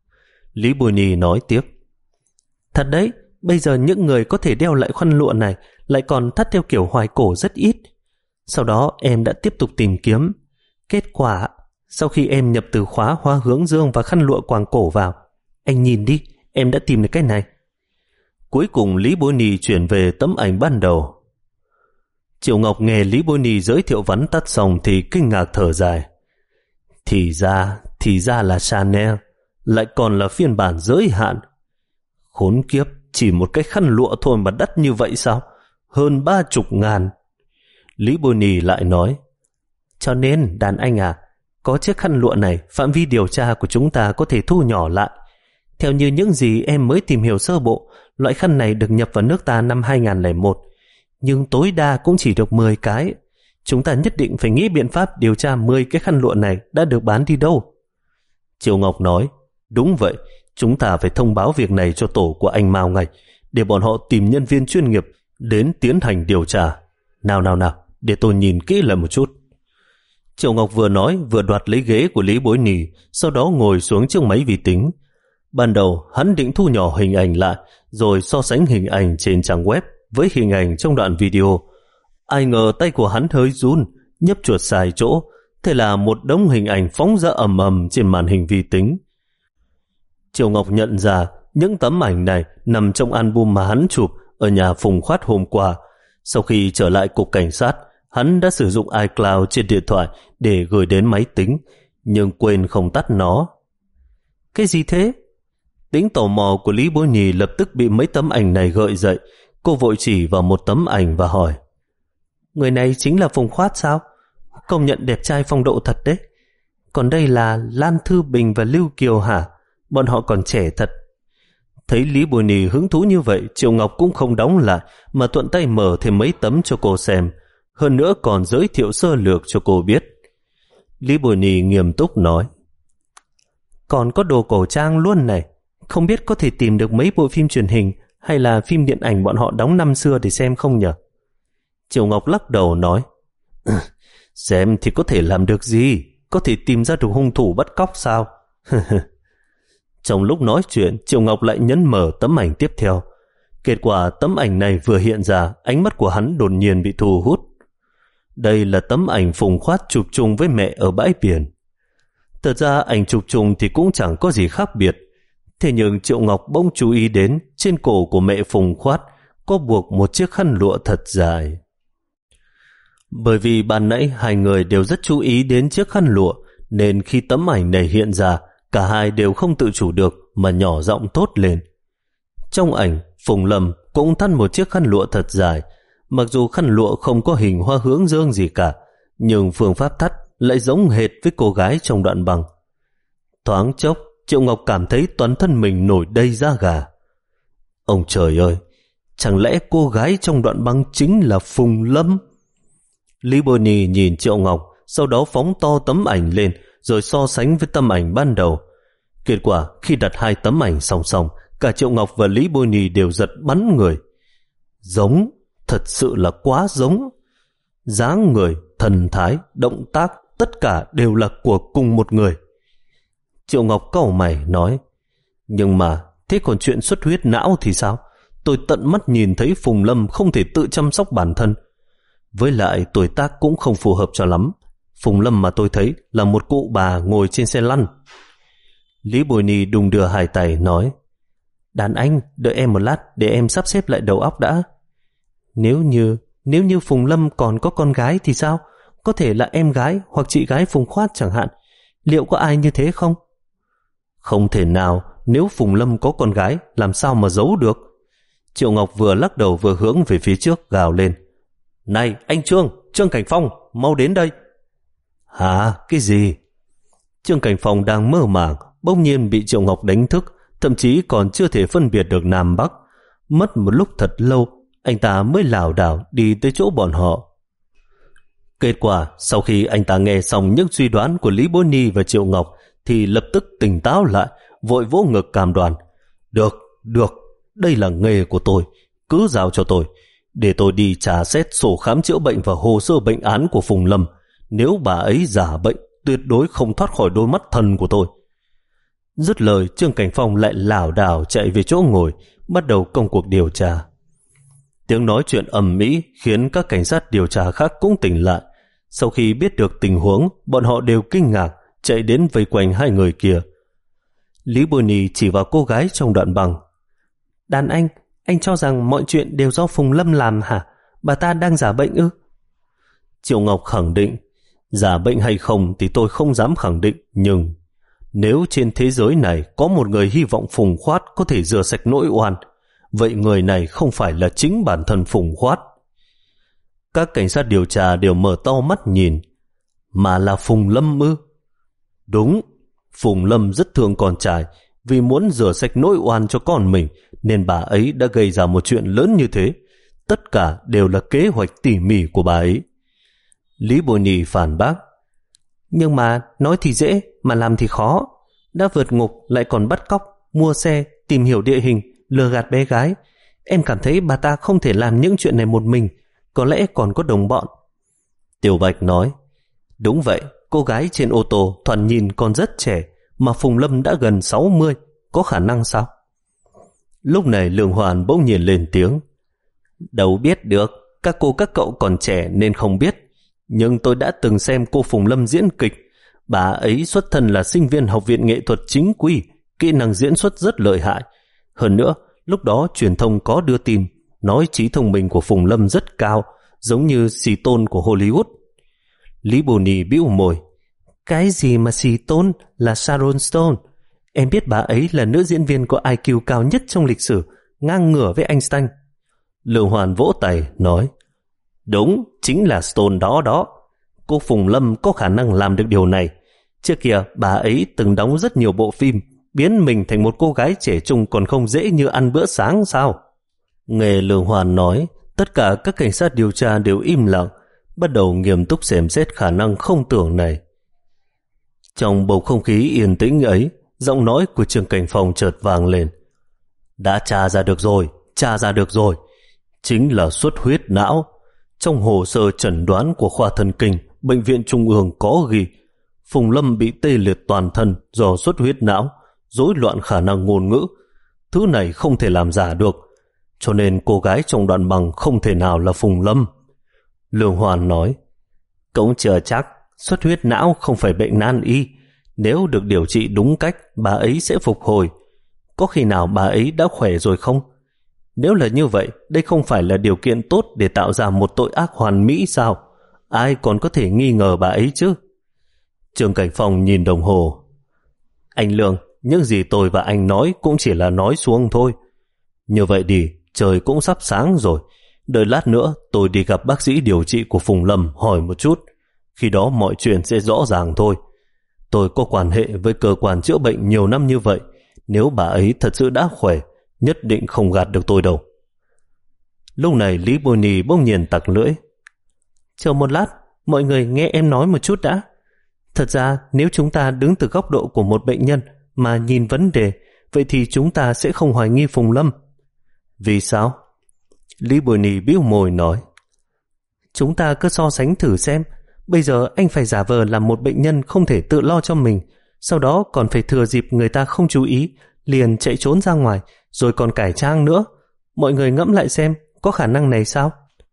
[SPEAKER 1] Lý Bôi Nì nói tiếp. Thật đấy, bây giờ những người có thể đeo lại khăn lụa này lại còn thắt theo kiểu hoài cổ rất ít. Sau đó em đã tiếp tục tìm kiếm. Kết quả, sau khi em nhập từ khóa hoa hướng dương và khăn lụa quàng cổ vào, anh nhìn đi, em đã tìm được cái này. Cuối cùng Lý Bôi Nì chuyển về tấm ảnh ban đầu. Triệu Ngọc nghe Lý Bôi Nì giới thiệu vắn tắt xong thì kinh ngạc thở dài. Thì ra, thì ra là Chanel, lại còn là phiên bản giới hạn. Khốn kiếp, chỉ một cái khăn lụa thôi mà đắt như vậy sao? Hơn ba chục ngàn. Lý Bôi Nì lại nói, cho nên đàn anh à, có chiếc khăn lụa này, phạm vi điều tra của chúng ta có thể thu nhỏ lại. Theo như những gì em mới tìm hiểu sơ bộ, loại khăn này được nhập vào nước ta năm hai không không một, nhưng tối đa cũng chỉ được mười cái. Chúng ta nhất định phải nghĩ biện pháp điều tra mười cái khăn lụa này đã được bán đi đâu. Triệu Ngọc nói, đúng vậy, chúng ta phải thông báo việc này cho tổ của anh Mao ngay, để bọn họ tìm nhân viên chuyên nghiệp đến tiến hành điều tra. Nào nào nào, để tôi nhìn kỹ lại một chút. Triệu Ngọc vừa nói vừa đoạt lấy ghế của Lý Bối Nì, sau đó ngồi xuống trước máy vi tính. Ban đầu hắn định thu nhỏ hình ảnh lại, rồi so sánh hình ảnh trên trang web với hình ảnh trong đoạn video. Ai ngờ tay của hắn hơi run, nhấp chuột sai chỗ, thế là một đống hình ảnh phóng ra ầm ầm trên màn hình vi tính. Triệu Ngọc nhận ra những tấm ảnh này nằm trong album mà hắn chụp ở nhà Phùng Khoát hôm qua. Sau khi trở lại cục cảnh sát, hắn đã sử dụng iCloud trên điện thoại để gửi đến máy tính, nhưng quên không tắt nó. Cái gì thế? Tính tò mò của Lý Bối Nhì lập tức bị mấy tấm ảnh này gợi dậy. Cô vội chỉ vào một tấm ảnh và hỏi, người này chính là Phùng Khoát sao? Công nhận đẹp trai phong độ thật đấy. Còn đây là Lan Thư Bình và Lưu Kiều hả? Bọn họ còn trẻ thật. Thấy Lý Bối Nhì hứng thú như vậy, Triệu Ngọc cũng không đóng lại mà thuận tay mở thêm mấy tấm cho cô xem, hơn nữa còn giới thiệu sơ lược cho cô biết. Lý Bối Nhì nghiêm túc nói, còn có đồ cổ trang luôn này, không biết có thể tìm được mấy bộ phim truyền hình hay là phim điện ảnh bọn họ đóng năm xưa để xem không nhỉ? Triệu Ngọc lắc đầu nói, xem thì có thể làm được gì, có thể tìm ra được hung thủ bắt cóc sao? Trong lúc nói chuyện, Triệu Ngọc lại nhấn mở tấm ảnh tiếp theo. Kết quả tấm ảnh này vừa hiện ra, ánh mắt của hắn đột nhiên bị thu hút. Đây là tấm ảnh Phùng Khoát chụp chung với mẹ ở bãi biển. Thật ra ảnh chụp chung thì cũng chẳng có gì khác biệt. Thế nhưng Triệu Ngọc bỗng chú ý đến trên cổ của mẹ Phùng Khoát có buộc một chiếc khăn lụa thật dài. Bởi vì ban nãy hai người đều rất chú ý đến chiếc khăn lụa, nên khi tấm ảnh này hiện ra, cả hai đều không tự chủ được mà nhỏ giọng thốt lên. Trong ảnh, Phùng Lâm cũng thắt một chiếc khăn lụa thật dài. Mặc dù khăn lụa không có hình hoa hướng dương gì cả, nhưng phương pháp thắt lại giống hệt với cô gái trong đoạn băng. Thoáng chốc, Triệu Ngọc cảm thấy toàn thân mình nổi đầy da gà. Ông trời ơi, chẳng lẽ cô gái trong đoạn băng chính là Phùng Lâm? Lý Bồ Nhi nhìn Triệu Ngọc, sau đó phóng to tấm ảnh lên rồi so sánh với tấm ảnh ban đầu. Kết quả khi đặt hai tấm ảnh song song, cả Triệu Ngọc và Lý Bồ Nhi đều giật bắn người. Giống, thật sự là quá giống. Dáng người, thần thái, động tác, tất cả đều là của cùng một người. Triệu Ngọc cau mày nói, nhưng mà thế còn chuyện xuất huyết não thì sao? Tôi tận mắt nhìn thấy Phùng Lâm không thể tự chăm sóc bản thân. Với lại tuổi tác cũng không phù hợp cho lắm. Phùng Lâm mà tôi thấy là một cụ bà ngồi trên xe lăn. Lý Bồi Nhi đùng đưa hai tay nói, đàn anh, đợi em một lát để em sắp xếp lại đầu óc đã. Nếu như Nếu như Phùng Lâm còn có con gái thì sao? Có thể là em gái hoặc chị gái Phùng Khoát chẳng hạn. Liệu có ai như thế không? Không thể nào. Nếu Phùng Lâm có con gái, làm sao mà giấu được? Triệu Ngọc vừa lắc đầu vừa hướng về phía trước gào lên, này anh Trương, Trương Cảnh Phong, mau đến đây. Hả? Cái gì? Trương Cảnh Phong đang mơ màng, bỗng nhiên bị Triệu Ngọc đánh thức, thậm chí còn chưa thể phân biệt được Nam Bắc. Mất một lúc thật lâu, anh ta mới lảo đảo đi tới chỗ bọn họ. Kết quả, sau khi anh ta nghe xong những suy đoán của Lý Bố Ni và Triệu Ngọc, thì lập tức tỉnh táo lại, vội vỗ ngực cam đoan. Được, được, đây là nghề của tôi, cứ giao cho tôi, để tôi đi trả xét sổ khám chữa bệnh và hồ sơ bệnh án của Phùng Lâm. Nếu bà ấy giả bệnh, tuyệt đối không thoát khỏi đôi mắt thần của tôi. Dứt lời, Trương Cảnh Phong lại lảo đảo chạy về chỗ ngồi, bắt đầu công cuộc điều tra. Tiếng nói chuyện ầm ĩ khiến các cảnh sát điều tra khác cũng tỉnh lại. Sau khi biết được tình huống, bọn họ đều kinh ngạc, chạy đến vây quanh hai người kia. Lý Bồ Nhi chỉ vào cô gái trong đoạn băng. Đàn anh, anh cho rằng mọi chuyện đều do Phùng Lâm làm hả? Bà ta đang giả bệnh ư? Triệu Ngọc khẳng định, giả bệnh hay không thì tôi không dám khẳng định, nhưng nếu trên thế giới này có một người hy vọng Phùng Khoát có thể rửa sạch nỗi oan, vậy người này không phải là chính bản thân Phùng Khoát. Các cảnh sát điều tra đều mở to mắt nhìn. Mà là Phùng Lâm ư? Đúng, Phùng Lâm rất thương con trai, vì muốn rửa sạch nỗi oan cho con mình nên bà ấy đã gây ra một chuyện lớn như thế. Tất cả đều là kế hoạch tỉ mỉ của bà ấy. Lý Bồ Nhi phản bác. Nhưng mà nói thì dễ, mà làm thì khó. Đã vượt ngục lại còn bắt cóc, mua xe, tìm hiểu địa hình, lừa gạt bé gái. Em cảm thấy bà ta không thể làm những chuyện này một mình, có lẽ còn có đồng bọn. Tiểu Bạch nói, đúng vậy, cô gái trên ô tô thoạt nhìn còn rất trẻ, mà Phùng Lâm đã gần sáu mươi, có khả năng sao? Lúc này Lương Hoàn bỗng nhiên lên tiếng. Đâu biết được, các cô các cậu còn trẻ nên không biết, nhưng tôi đã từng xem cô Phùng Lâm diễn kịch. Bà ấy xuất thân là sinh viên học viện nghệ thuật chính quy, kỹ năng diễn xuất rất lợi hại. Hơn nữa, lúc đó truyền thông có đưa tin nói trí thông minh của Phùng Lâm rất cao, giống như xì tôn của Hollywood. Lý Bồ Nhi bĩu môi. Cái gì mà xì tôn? Là Sharon Stone. Em biết bà ấy là nữ diễn viên có i kiu cao nhất trong lịch sử, ngang ngửa với Einstein. Lương Hoàn vỗ tay nói, đúng, chính là Stone đó đó. Cô Phùng Lâm có khả năng làm được điều này. Trước kia bà ấy từng đóng rất nhiều bộ phim, biến mình thành một cô gái trẻ trung còn không dễ như ăn bữa sáng sao? Nghe Lương Hoàn nói, tất cả các cảnh sát điều tra đều im lặng, bắt đầu nghiêm túc xem xét khả năng không tưởng này. Trong bầu không khí yên tĩnh ấy, giọng nói của Trương Cảnh Phong chợt vang lên. Đã tra ra được rồi, tra ra được rồi. Chính là xuất huyết não. Trong hồ sơ chẩn đoán của khoa thần kinh, bệnh viện Trung ương có ghi Phùng Lâm bị tê liệt toàn thân do xuất huyết não, rối loạn khả năng ngôn ngữ. Thứ này không thể làm giả được. cho nên cô gái trong đoạn băng không thể nào là Phùng Lâm. Lương Hoan nói, cũng chưa chắc, xuất huyết não không phải bệnh nan y. Nếu được điều trị đúng cách, bà ấy sẽ phục hồi. Có khi nào bà ấy đã khỏe rồi không? Nếu là như vậy, đây không phải là điều kiện tốt để tạo ra một tội ác hoàn mỹ sao? Ai còn có thể nghi ngờ bà ấy chứ? Trương Cảnh Phong nhìn đồng hồ. Anh Lương, những gì tôi và anh nói cũng chỉ là nói xuống thôi. Như vậy đi, trời cũng sắp sáng rồi. Đợi lát nữa tôi đi gặp bác sĩ điều trị của Phùng Lâm hỏi một chút. Khi đó mọi chuyện sẽ rõ ràng thôi. Tôi có quan hệ với cơ quan chữa bệnh nhiều năm như vậy. Nếu bà ấy thật sự đã khỏe, nhất định không gạt được tôi đâu. Lúc này Lý Bôi Nì bỗng nhiên tặc lưỡi. Chờ một lát, mọi người nghe em nói một chút đã. Thật ra nếu chúng ta đứng từ góc độ của một bệnh nhân mà nhìn vấn đề, vậy thì chúng ta sẽ không hoài nghi Phùng Lâm. Vì sao? Lý Bôi Nì bĩu môi nói, chúng ta cứ so sánh thử xem. Bây giờ anh phải giả vờ làm một bệnh nhân không thể tự lo cho mình, sau đó còn phải thừa dịp người ta không chú ý liền chạy trốn ra ngoài, rồi còn cải trang nữa. Mọi người ngẫm lại xem, có khả năng này sao?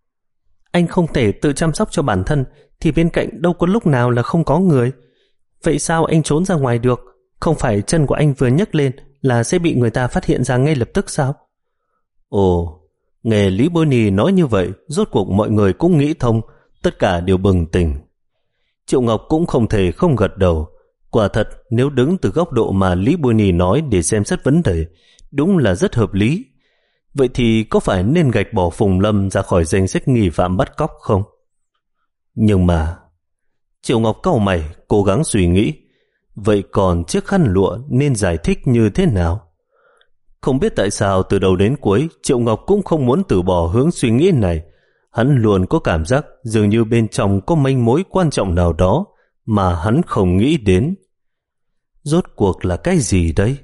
[SPEAKER 1] Anh không thể tự chăm sóc cho bản thân thì bên cạnh đâu có lúc nào là không có người. Vậy sao anh trốn ra ngoài được? Không phải chân của anh vừa nhấc lên là sẽ bị người ta phát hiện ra ngay lập tức sao? Ồ, nghe Lý Bôi Nì nói như vậy, rốt cuộc mọi người cũng nghĩ thông, tất cả đều bừng tỉnh. Triệu Ngọc cũng không thể không gật đầu. Quả thật, nếu đứng từ góc độ mà Lý Bôi Nì nói để xem xét vấn đề, đúng là rất hợp lý. Vậy thì có phải nên gạch bỏ Phùng Lâm ra khỏi danh sách nghi phạm bắt cóc không? Nhưng mà Triệu Ngọc cau mày, cố gắng suy nghĩ. Vậy còn chiếc khăn lụa nên giải thích như thế nào? Không biết tại sao từ đầu đến cuối Triệu Ngọc cũng không muốn từ bỏ hướng suy nghĩ này. Hắn luôn có cảm giác dường như bên trong có manh mối quan trọng nào đó mà hắn không nghĩ đến. Rốt cuộc là cái gì đấy?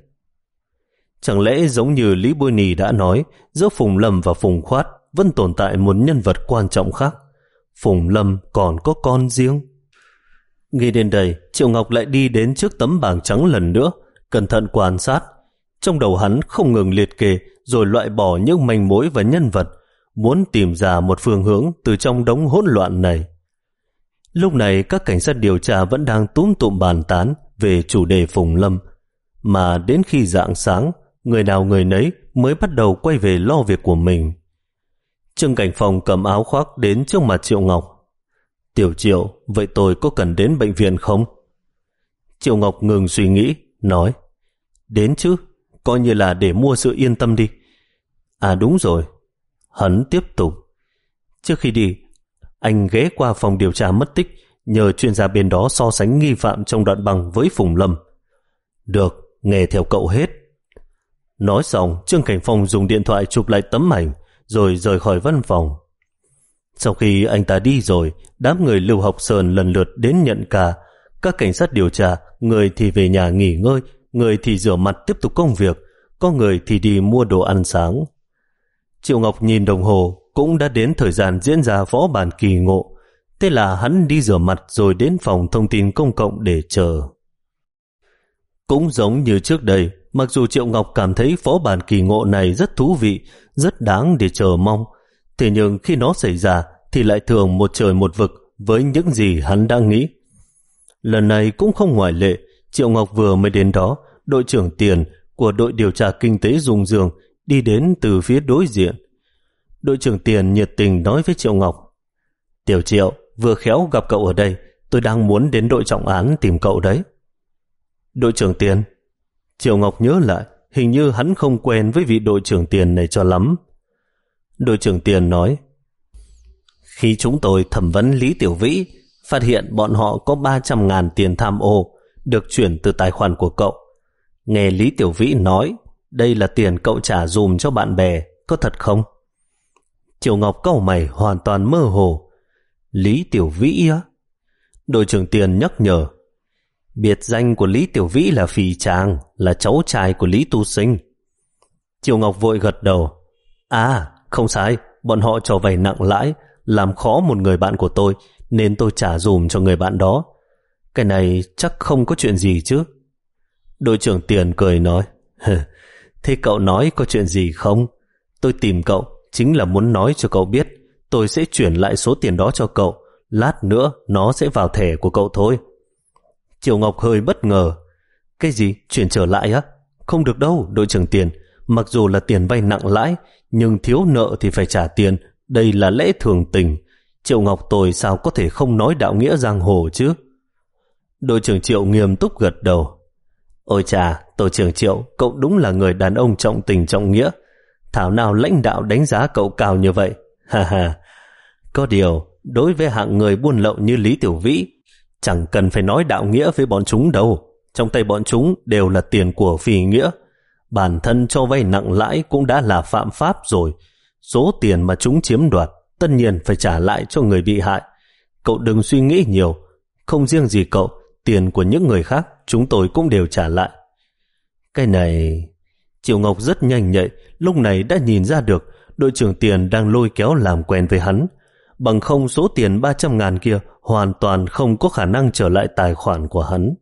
[SPEAKER 1] Chẳng lẽ giống như Lý Bôi Nì đã nói, giữa Phùng Lâm và Phùng Khoát vẫn tồn tại một nhân vật quan trọng khác? Phùng Lâm còn có con riêng. Nghĩ đến đây, Triệu Ngọc lại đi đến trước tấm bảng trắng lần nữa, cẩn thận quan sát. Trong đầu hắn không ngừng liệt kê rồi loại bỏ những manh mối và nhân vật, muốn tìm ra một phương hướng từ trong đống hỗn loạn này. Lúc này các cảnh sát điều tra vẫn đang túm tụm bàn tán về chủ đề Phùng Lâm, mà đến khi rạng sáng, người nào người nấy mới bắt đầu quay về lo việc của mình. Trương Cảnh Phong cầm áo khoác đến trước mặt Triệu Ngọc. Tiểu Triệu, vậy tôi có cần đến bệnh viện không? Triệu Ngọc ngừng suy nghĩ, nói, đến chứ, coi như là để mua sự yên tâm đi. À đúng rồi. Hắn tiếp tục, trước khi đi, anh ghé qua phòng điều tra mất tích, nhờ chuyên gia bên đó so sánh nghi phạm trong đoạn băng với Phùng Lâm. Được, nghe theo cậu hết. Nói xong, Trương Cảnh Phong dùng điện thoại chụp lại tấm ảnh, rồi rời khỏi văn phòng. Sau khi anh ta đi rồi, đám người Lưu Học Sơn lần lượt đến nhận ca. Các cảnh sát điều tra, người thì về nhà nghỉ ngơi, người thì rửa mặt tiếp tục công việc, có người thì đi mua đồ ăn sáng. Triệu Ngọc nhìn đồng hồ, cũng đã đến thời gian diễn ra võ bản kỳ ngộ. Thế là hắn đi rửa mặt rồi đến phòng thông tin công cộng để chờ. Cũng giống như trước đây, mặc dù Triệu Ngọc cảm thấy võ bản kỳ ngộ này rất thú vị, rất đáng để chờ mong, thế nhưng khi nó xảy ra thì lại thường một trời một vực với những gì hắn đã nghĩ. Lần này cũng không ngoại lệ. Triệu Ngọc vừa mới đến đó, đội trưởng Tiền của đội điều tra kinh tế Dung Dương đi đến từ phía đối diện. Đội trưởng Tiền nhiệt tình nói với Triệu Ngọc, Tiểu Triệu, vừa khéo gặp cậu ở đây, tôi đang muốn đến đội trọng án tìm cậu đấy. Đội trưởng Tiền? Triệu Ngọc nhớ lại, hình như hắn không quen với vị đội trưởng Tiền này cho lắm. Đội trưởng Tiền nói, khi chúng tôi thẩm vấn Lý Tiểu Vĩ, phát hiện bọn họ có ba trăm ngàn tiền tham ô được chuyển từ tài khoản của cậu. Nghe Lý Tiểu Vĩ nói, đây là tiền cậu trả dùm cho bạn bè, có thật không? Triệu Ngọc cau mày hoàn toàn mơ hồ. Lý Tiểu Vĩ á? Đội trưởng Tiền nhắc nhở, biệt danh của Lý Tiểu Vĩ là Phì Tràng, là cháu trai của Lý Tu Sinh. Triệu Ngọc vội gật đầu. À, không sai, bọn họ cho vay nặng lãi, làm khó một người bạn của tôi, nên tôi trả dùm cho người bạn đó. Cái này chắc không có chuyện gì chứ? Đội trưởng Tiền cười nói, thế cậu nói có chuyện gì không? Tôi tìm cậu chính là muốn nói cho cậu biết tôi sẽ chuyển lại số tiền đó cho cậu. Lát nữa nó sẽ vào thẻ của cậu thôi. Triệu Ngọc hơi bất ngờ. Cái gì? Chuyển trở lại á? Không được đâu, đội trưởng Tiền. Mặc dù là tiền vay nặng lãi, nhưng thiếu nợ thì phải trả tiền. Đây là lẽ thường tình. Triệu Ngọc tôi sao có thể không nói đạo nghĩa giang hồ chứ? Đội trưởng Triệu nghiêm túc gật đầu. Ôi chà, đội trưởng Triệu, cậu đúng là người đàn ông trọng tình trọng nghĩa. Thảo nào lãnh đạo đánh giá cậu cao như vậy. Ha ha. Có điều, đối với hạng người buôn lậu như Lý Tiểu Vĩ, chẳng cần phải nói đạo nghĩa với bọn chúng đâu. Trong tay bọn chúng đều là tiền của phi nghĩa. Bản thân cho vay nặng lãi cũng đã là phạm pháp rồi. Số tiền mà chúng chiếm đoạt tất nhiên phải trả lại cho người bị hại. Cậu đừng suy nghĩ nhiều. Không riêng gì cậu, tiền của những người khác chúng tôi cũng đều trả lại. Cái này... Triệu Ngọc rất nhanh nhạy, lúc này đã nhìn ra được đội trưởng Tiền đang lôi kéo làm quen với hắn. Bằng không số tiền ba trăm ngàn kia hoàn toàn không có khả năng trở lại tài khoản của hắn.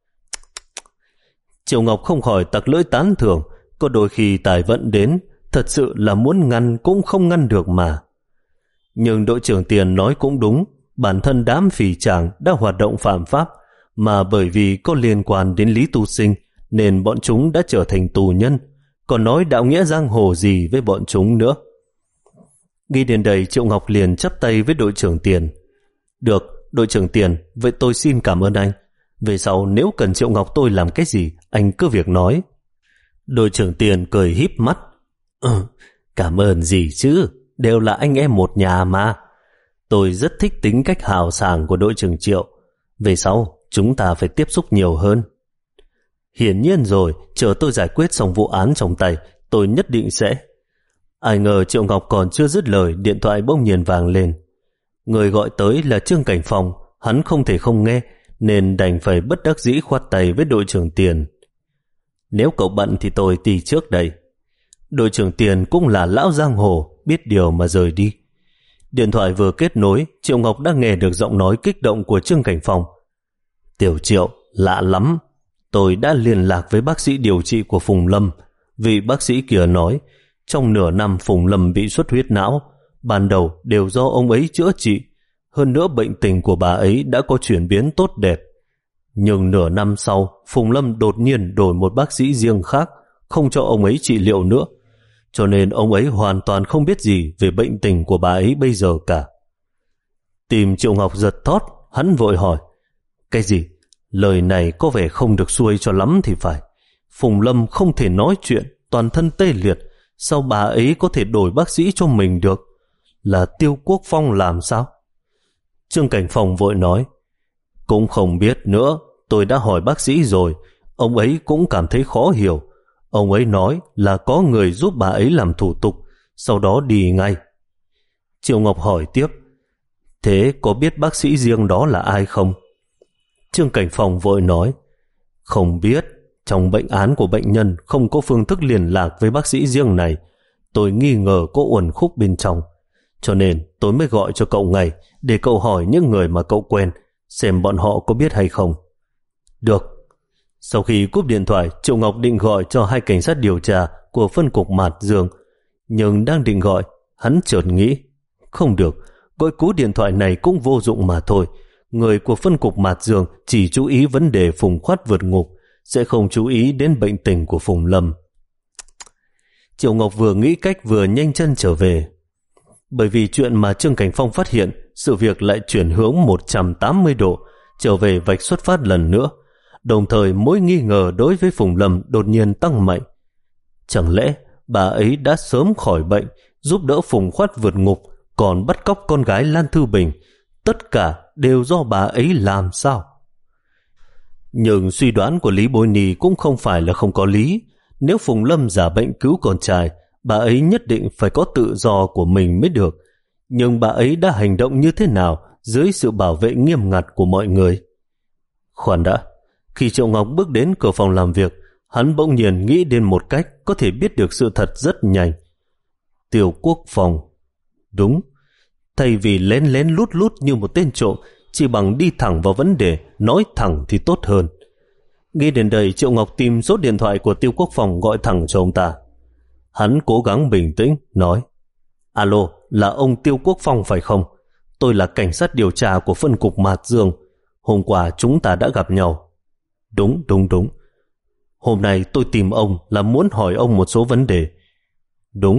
[SPEAKER 1] Triệu Ngọc không khỏi tặc lưỡi tán thưởng. Có đôi khi tài vận đến, thật sự là muốn ngăn cũng không ngăn được mà. Nhưng đội trưởng Tiền nói cũng đúng. Bản thân đám phỉ tràng đã hoạt động phạm pháp, mà bởi vì có liên quan đến Lý Tu Sinh nên bọn chúng đã trở thành tù nhân. Còn nói đạo nghĩa giang hồ gì với bọn chúng nữa. Nghĩ đến đây, Triệu Ngọc liền chắp tay với đội trưởng Tiền. Được, đội trưởng Tiền, vậy tôi xin cảm ơn anh. Về sau nếu cần Triệu Ngọc tôi làm cái gì, anh cứ việc nói. Đội trưởng Tiền cười híp mắt. Ừ, cảm ơn gì chứ, đều là anh em một nhà mà. Tôi rất thích tính cách hào sảng của đội trưởng Triệu. Về sau chúng ta phải tiếp xúc nhiều hơn. Hiển nhiên rồi, chờ tôi giải quyết xong vụ án trong tay, tôi nhất định sẽ. Ai ngờ Triệu Ngọc còn chưa dứt lời, điện thoại bỗng nhiên vang lên. Người gọi tới là Trương Cảnh Phong. Hắn không thể không nghe, nên đành phải bất đắc dĩ khoát tay với đội trưởng Tiền. Nếu cậu bận thì tôi đi trước đây. Đội trưởng Tiền cũng là lão giang hồ, biết điều mà rời đi. Điện thoại vừa kết nối, Triệu Ngọc đã nghe được giọng nói kích động của Trương Cảnh Phong. Tiểu Triệu, lạ lắm. Tôi đã liên lạc với bác sĩ điều trị của Phùng Lâm. Vị bác sĩ kia nói, trong nửa năm Phùng Lâm bị xuất huyết não, ban đầu đều do ông ấy chữa trị. Hơn nữa bệnh tình của bà ấy đã có chuyển biến tốt đẹp. Nhưng nửa năm sau, Phùng Lâm đột nhiên đổi một bác sĩ riêng khác, không cho ông ấy trị liệu nữa. Cho nên ông ấy hoàn toàn không biết gì về bệnh tình của bà ấy bây giờ cả. Tìm Triệu Ngọc giật thót, hắn vội hỏi. Cái gì? Lời này có vẻ không được xuôi cho lắm thì phải. Phùng Lâm không thể nói chuyện, toàn thân tê liệt. Sao bà ấy có thể đổi bác sĩ cho mình được? Là Tiêu Quốc Phong làm sao? Trương Cảnh Phong vội nói. Cũng không biết nữa, tôi đã hỏi bác sĩ rồi. Ông ấy cũng cảm thấy khó hiểu. Ông ấy nói là có người giúp bà ấy làm thủ tục, sau đó đi ngay. Triệu Ngọc hỏi tiếp. Thế có biết bác sĩ riêng đó là ai không? Trương Cảnh Phong vội nói. Không biết. Trong bệnh án của bệnh nhân không có phương thức liên lạc với bác sĩ riêng này. Tôi nghi ngờ có uẩn khúc bên trong. Cho nên tôi mới gọi cho cậu ngay, để cậu hỏi những người mà cậu quen, xem bọn họ có biết hay không. Được. Sau khi cúp điện thoại, Triệu Ngọc định gọi cho hai cảnh sát điều tra của phân cục Mạt Dương. Nhưng đang định gọi, hắn chợt nghĩ. Không được, gọi cú điện thoại này cũng vô dụng mà thôi. Người của phân cục Mạt Dương chỉ chú ý vấn đề Phùng Khoát vượt ngục, sẽ không chú ý đến bệnh tình của Phùng Lâm. Triệu Ngọc vừa nghĩ cách vừa nhanh chân trở về. Bởi vì chuyện mà Trương Cảnh Phong phát hiện, sự việc lại chuyển hướng một trăm tám mươi độ, trở về vạch xuất phát lần nữa. Đồng thời mối nghi ngờ đối với Phùng Lâm đột nhiên tăng mạnh. Chẳng lẽ bà ấy đã sớm khỏi bệnh, giúp đỡ Phùng Khoát vượt ngục, còn bắt cóc con gái Lan Thư Bình? Tất cả đều do bà ấy làm sao? Nhưng suy đoán của Lý Bối Nhi cũng không phải là không có lý. Nếu Phùng Lâm giả bệnh cứu con trai, bà ấy nhất định phải có tự do của mình mới được. Nhưng bà ấy đã hành động như thế nào dưới sự bảo vệ nghiêm ngặt của mọi người? Khoan đã. Khi Triệu Ngọc bước đến cửa phòng làm việc, hắn bỗng nhiên nghĩ đến một cách có thể biết được sự thật rất nhanh. Tiêu Quốc Phong. Đúng. Thay vì lén lén lút lút như một tên trộm, chỉ bằng đi thẳng vào vấn đề, nói thẳng thì tốt hơn. Nghĩ đến đây, Triệu Ngọc tìm số điện thoại của Tiêu Quốc Phong gọi thẳng cho ông ta. Hắn cố gắng bình tĩnh, nói: Alo, là ông Tiêu Quốc Phong phải không? Tôi là cảnh sát điều tra của phân cục Mạt Dương. Hôm qua chúng ta đã gặp nhau. Đúng, đúng, đúng. Hôm nay tôi tìm ông là muốn hỏi ông một số vấn đề. Đúng.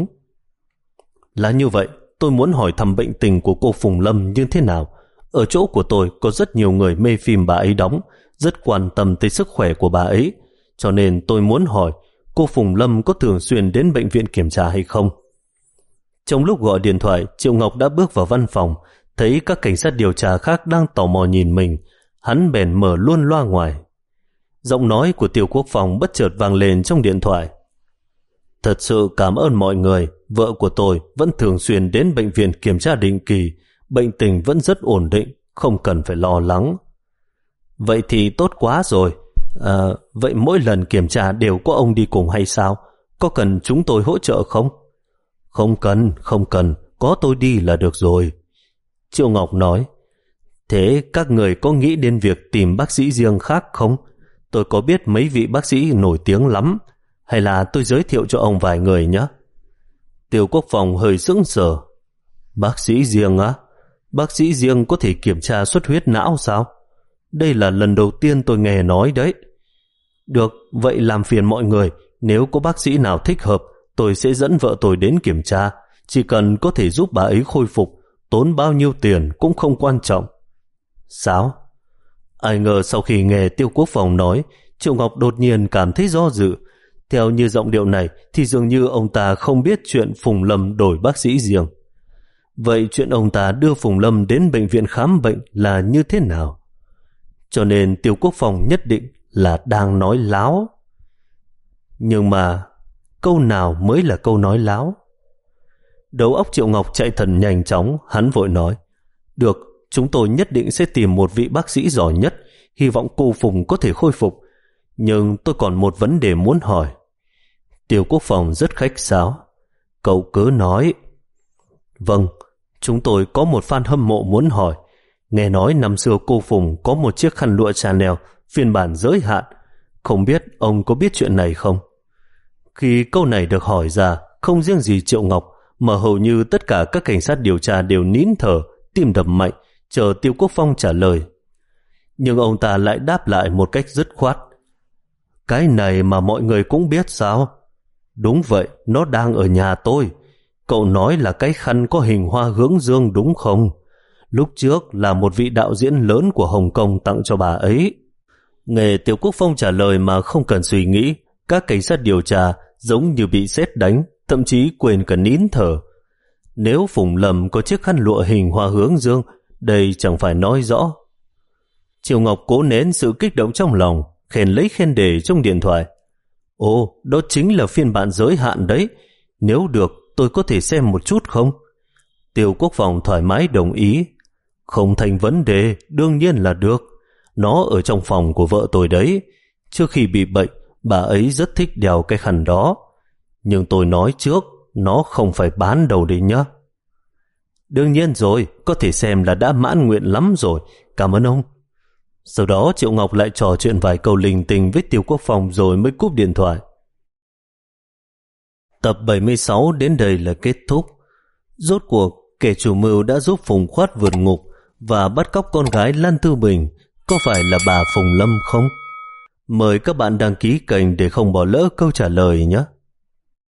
[SPEAKER 1] Là như vậy, tôi muốn hỏi thăm bệnh tình của cô Phùng Lâm như thế nào. Ở chỗ của tôi có rất nhiều người mê phim bà ấy đóng, rất quan tâm tới sức khỏe của bà ấy. Cho nên tôi muốn hỏi cô Phùng Lâm có thường xuyên đến bệnh viện kiểm tra hay không. Trong lúc gọi điện thoại, Triệu Ngọc đã bước vào văn phòng, thấy các cảnh sát điều tra khác đang tò mò nhìn mình. Hắn bèn mở luôn loa ngoài. Giọng nói của Tiêu Quốc Phong bất chợt vang lên trong điện thoại. Thật sự cảm ơn mọi người, vợ của tôi vẫn thường xuyên đến bệnh viện kiểm tra định kỳ, bệnh tình vẫn rất ổn định, không cần phải lo lắng. Vậy thì tốt quá rồi. À, vậy mỗi lần kiểm tra đều có ông đi cùng hay sao? Có cần chúng tôi hỗ trợ không? Không cần, không cần, có tôi đi là được rồi. Triệu Ngọc nói. Thế các người có nghĩ đến việc tìm bác sĩ riêng khác không? Tôi có biết mấy vị bác sĩ nổi tiếng lắm. Hay là tôi giới thiệu cho ông vài người nhé? Tiêu Quốc Phong hơi sững sờ. Bác sĩ riêng á? Bác sĩ riêng có thể kiểm tra xuất huyết não sao? Đây là lần đầu tiên tôi nghe nói đấy. Được, vậy làm phiền mọi người. Nếu có bác sĩ nào thích hợp, tôi sẽ dẫn vợ tôi đến kiểm tra. Chỉ cần có thể giúp bà ấy khôi phục, tốn bao nhiêu tiền cũng không quan trọng. Sao? Ai ngờ sau khi nghe Tiêu Quốc Phong nói, Triệu Ngọc đột nhiên cảm thấy do dự. Theo như giọng điệu này thì dường như ông ta không biết chuyện Phùng Lâm đổi bác sĩ riêng. Vậy chuyện ông ta đưa Phùng Lâm đến bệnh viện khám bệnh là như thế nào? Cho nên Tiêu Quốc Phong nhất định là đang nói láo. Nhưng mà câu nào mới là câu nói láo? Đầu óc Triệu Ngọc chạy thần nhanh chóng, hắn vội nói: Được, chúng tôi nhất định sẽ tìm một vị bác sĩ giỏi nhất, hy vọng cô Phùng có thể khôi phục. Nhưng tôi còn một vấn đề muốn hỏi. Tiêu Quốc Phong rất khách sáo. Cậu cứ nói. Vâng, chúng tôi có một fan hâm mộ muốn hỏi. Nghe nói năm xưa cô Phùng có một chiếc khăn lụa Chanel phiên bản giới hạn. Không biết ông có biết chuyện này không? Khi câu này được hỏi ra, không riêng gì Triệu Ngọc mà hầu như tất cả các cảnh sát điều tra đều nín thở, tim đập mạnh, chờ Tiêu Quốc Phong trả lời. Nhưng ông ta lại đáp lại một cách dứt khoát. Cái này mà mọi người cũng biết sao? Đúng vậy, nó đang ở nhà tôi. Cậu nói là cái khăn có hình hoa hướng dương đúng không? Lúc trước là một vị đạo diễn lớn của Hồng Kông tặng cho bà ấy. Nghe Tiêu Quốc Phong trả lời mà không cần suy nghĩ, các cảnh sát điều tra giống như bị sét đánh, thậm chí quên cả nín thở. Nếu Phùng Lâm có chiếc khăn lụa hình hoa hướng dương, đây chẳng phải nói rõ. Triệu Ngọc cố nén sự kích động trong lòng, khen lấy khen để trong điện thoại. Ồ, đó chính là phiên bản giới hạn đấy. Nếu được, tôi có thể xem một chút không? Tiêu Quốc Phong thoải mái đồng ý. Không thành vấn đề, đương nhiên là được. Nó ở trong phòng của vợ tôi đấy. Trước khi bị bệnh, bà ấy rất thích đeo cái khăn đó. Nhưng tôi nói trước, nó không phải bán đâu đấy nhá. Đương nhiên rồi, có thể xem là đã mãn nguyện lắm rồi. Cảm ơn ông. Sau đó Triệu Ngọc lại trò chuyện vài câu linh tinh với Tiêu Quốc Phong rồi mới cúp điện thoại. Tập bảy mươi sáu đến đây là kết thúc. Rốt cuộc, kẻ chủ mưu đã giúp Phùng Khoát vượt ngục và bắt cóc con gái Lan Tư Bình. Có phải là bà Phùng Lâm không? Mời các bạn đăng ký kênh để không bỏ lỡ câu trả lời nhé.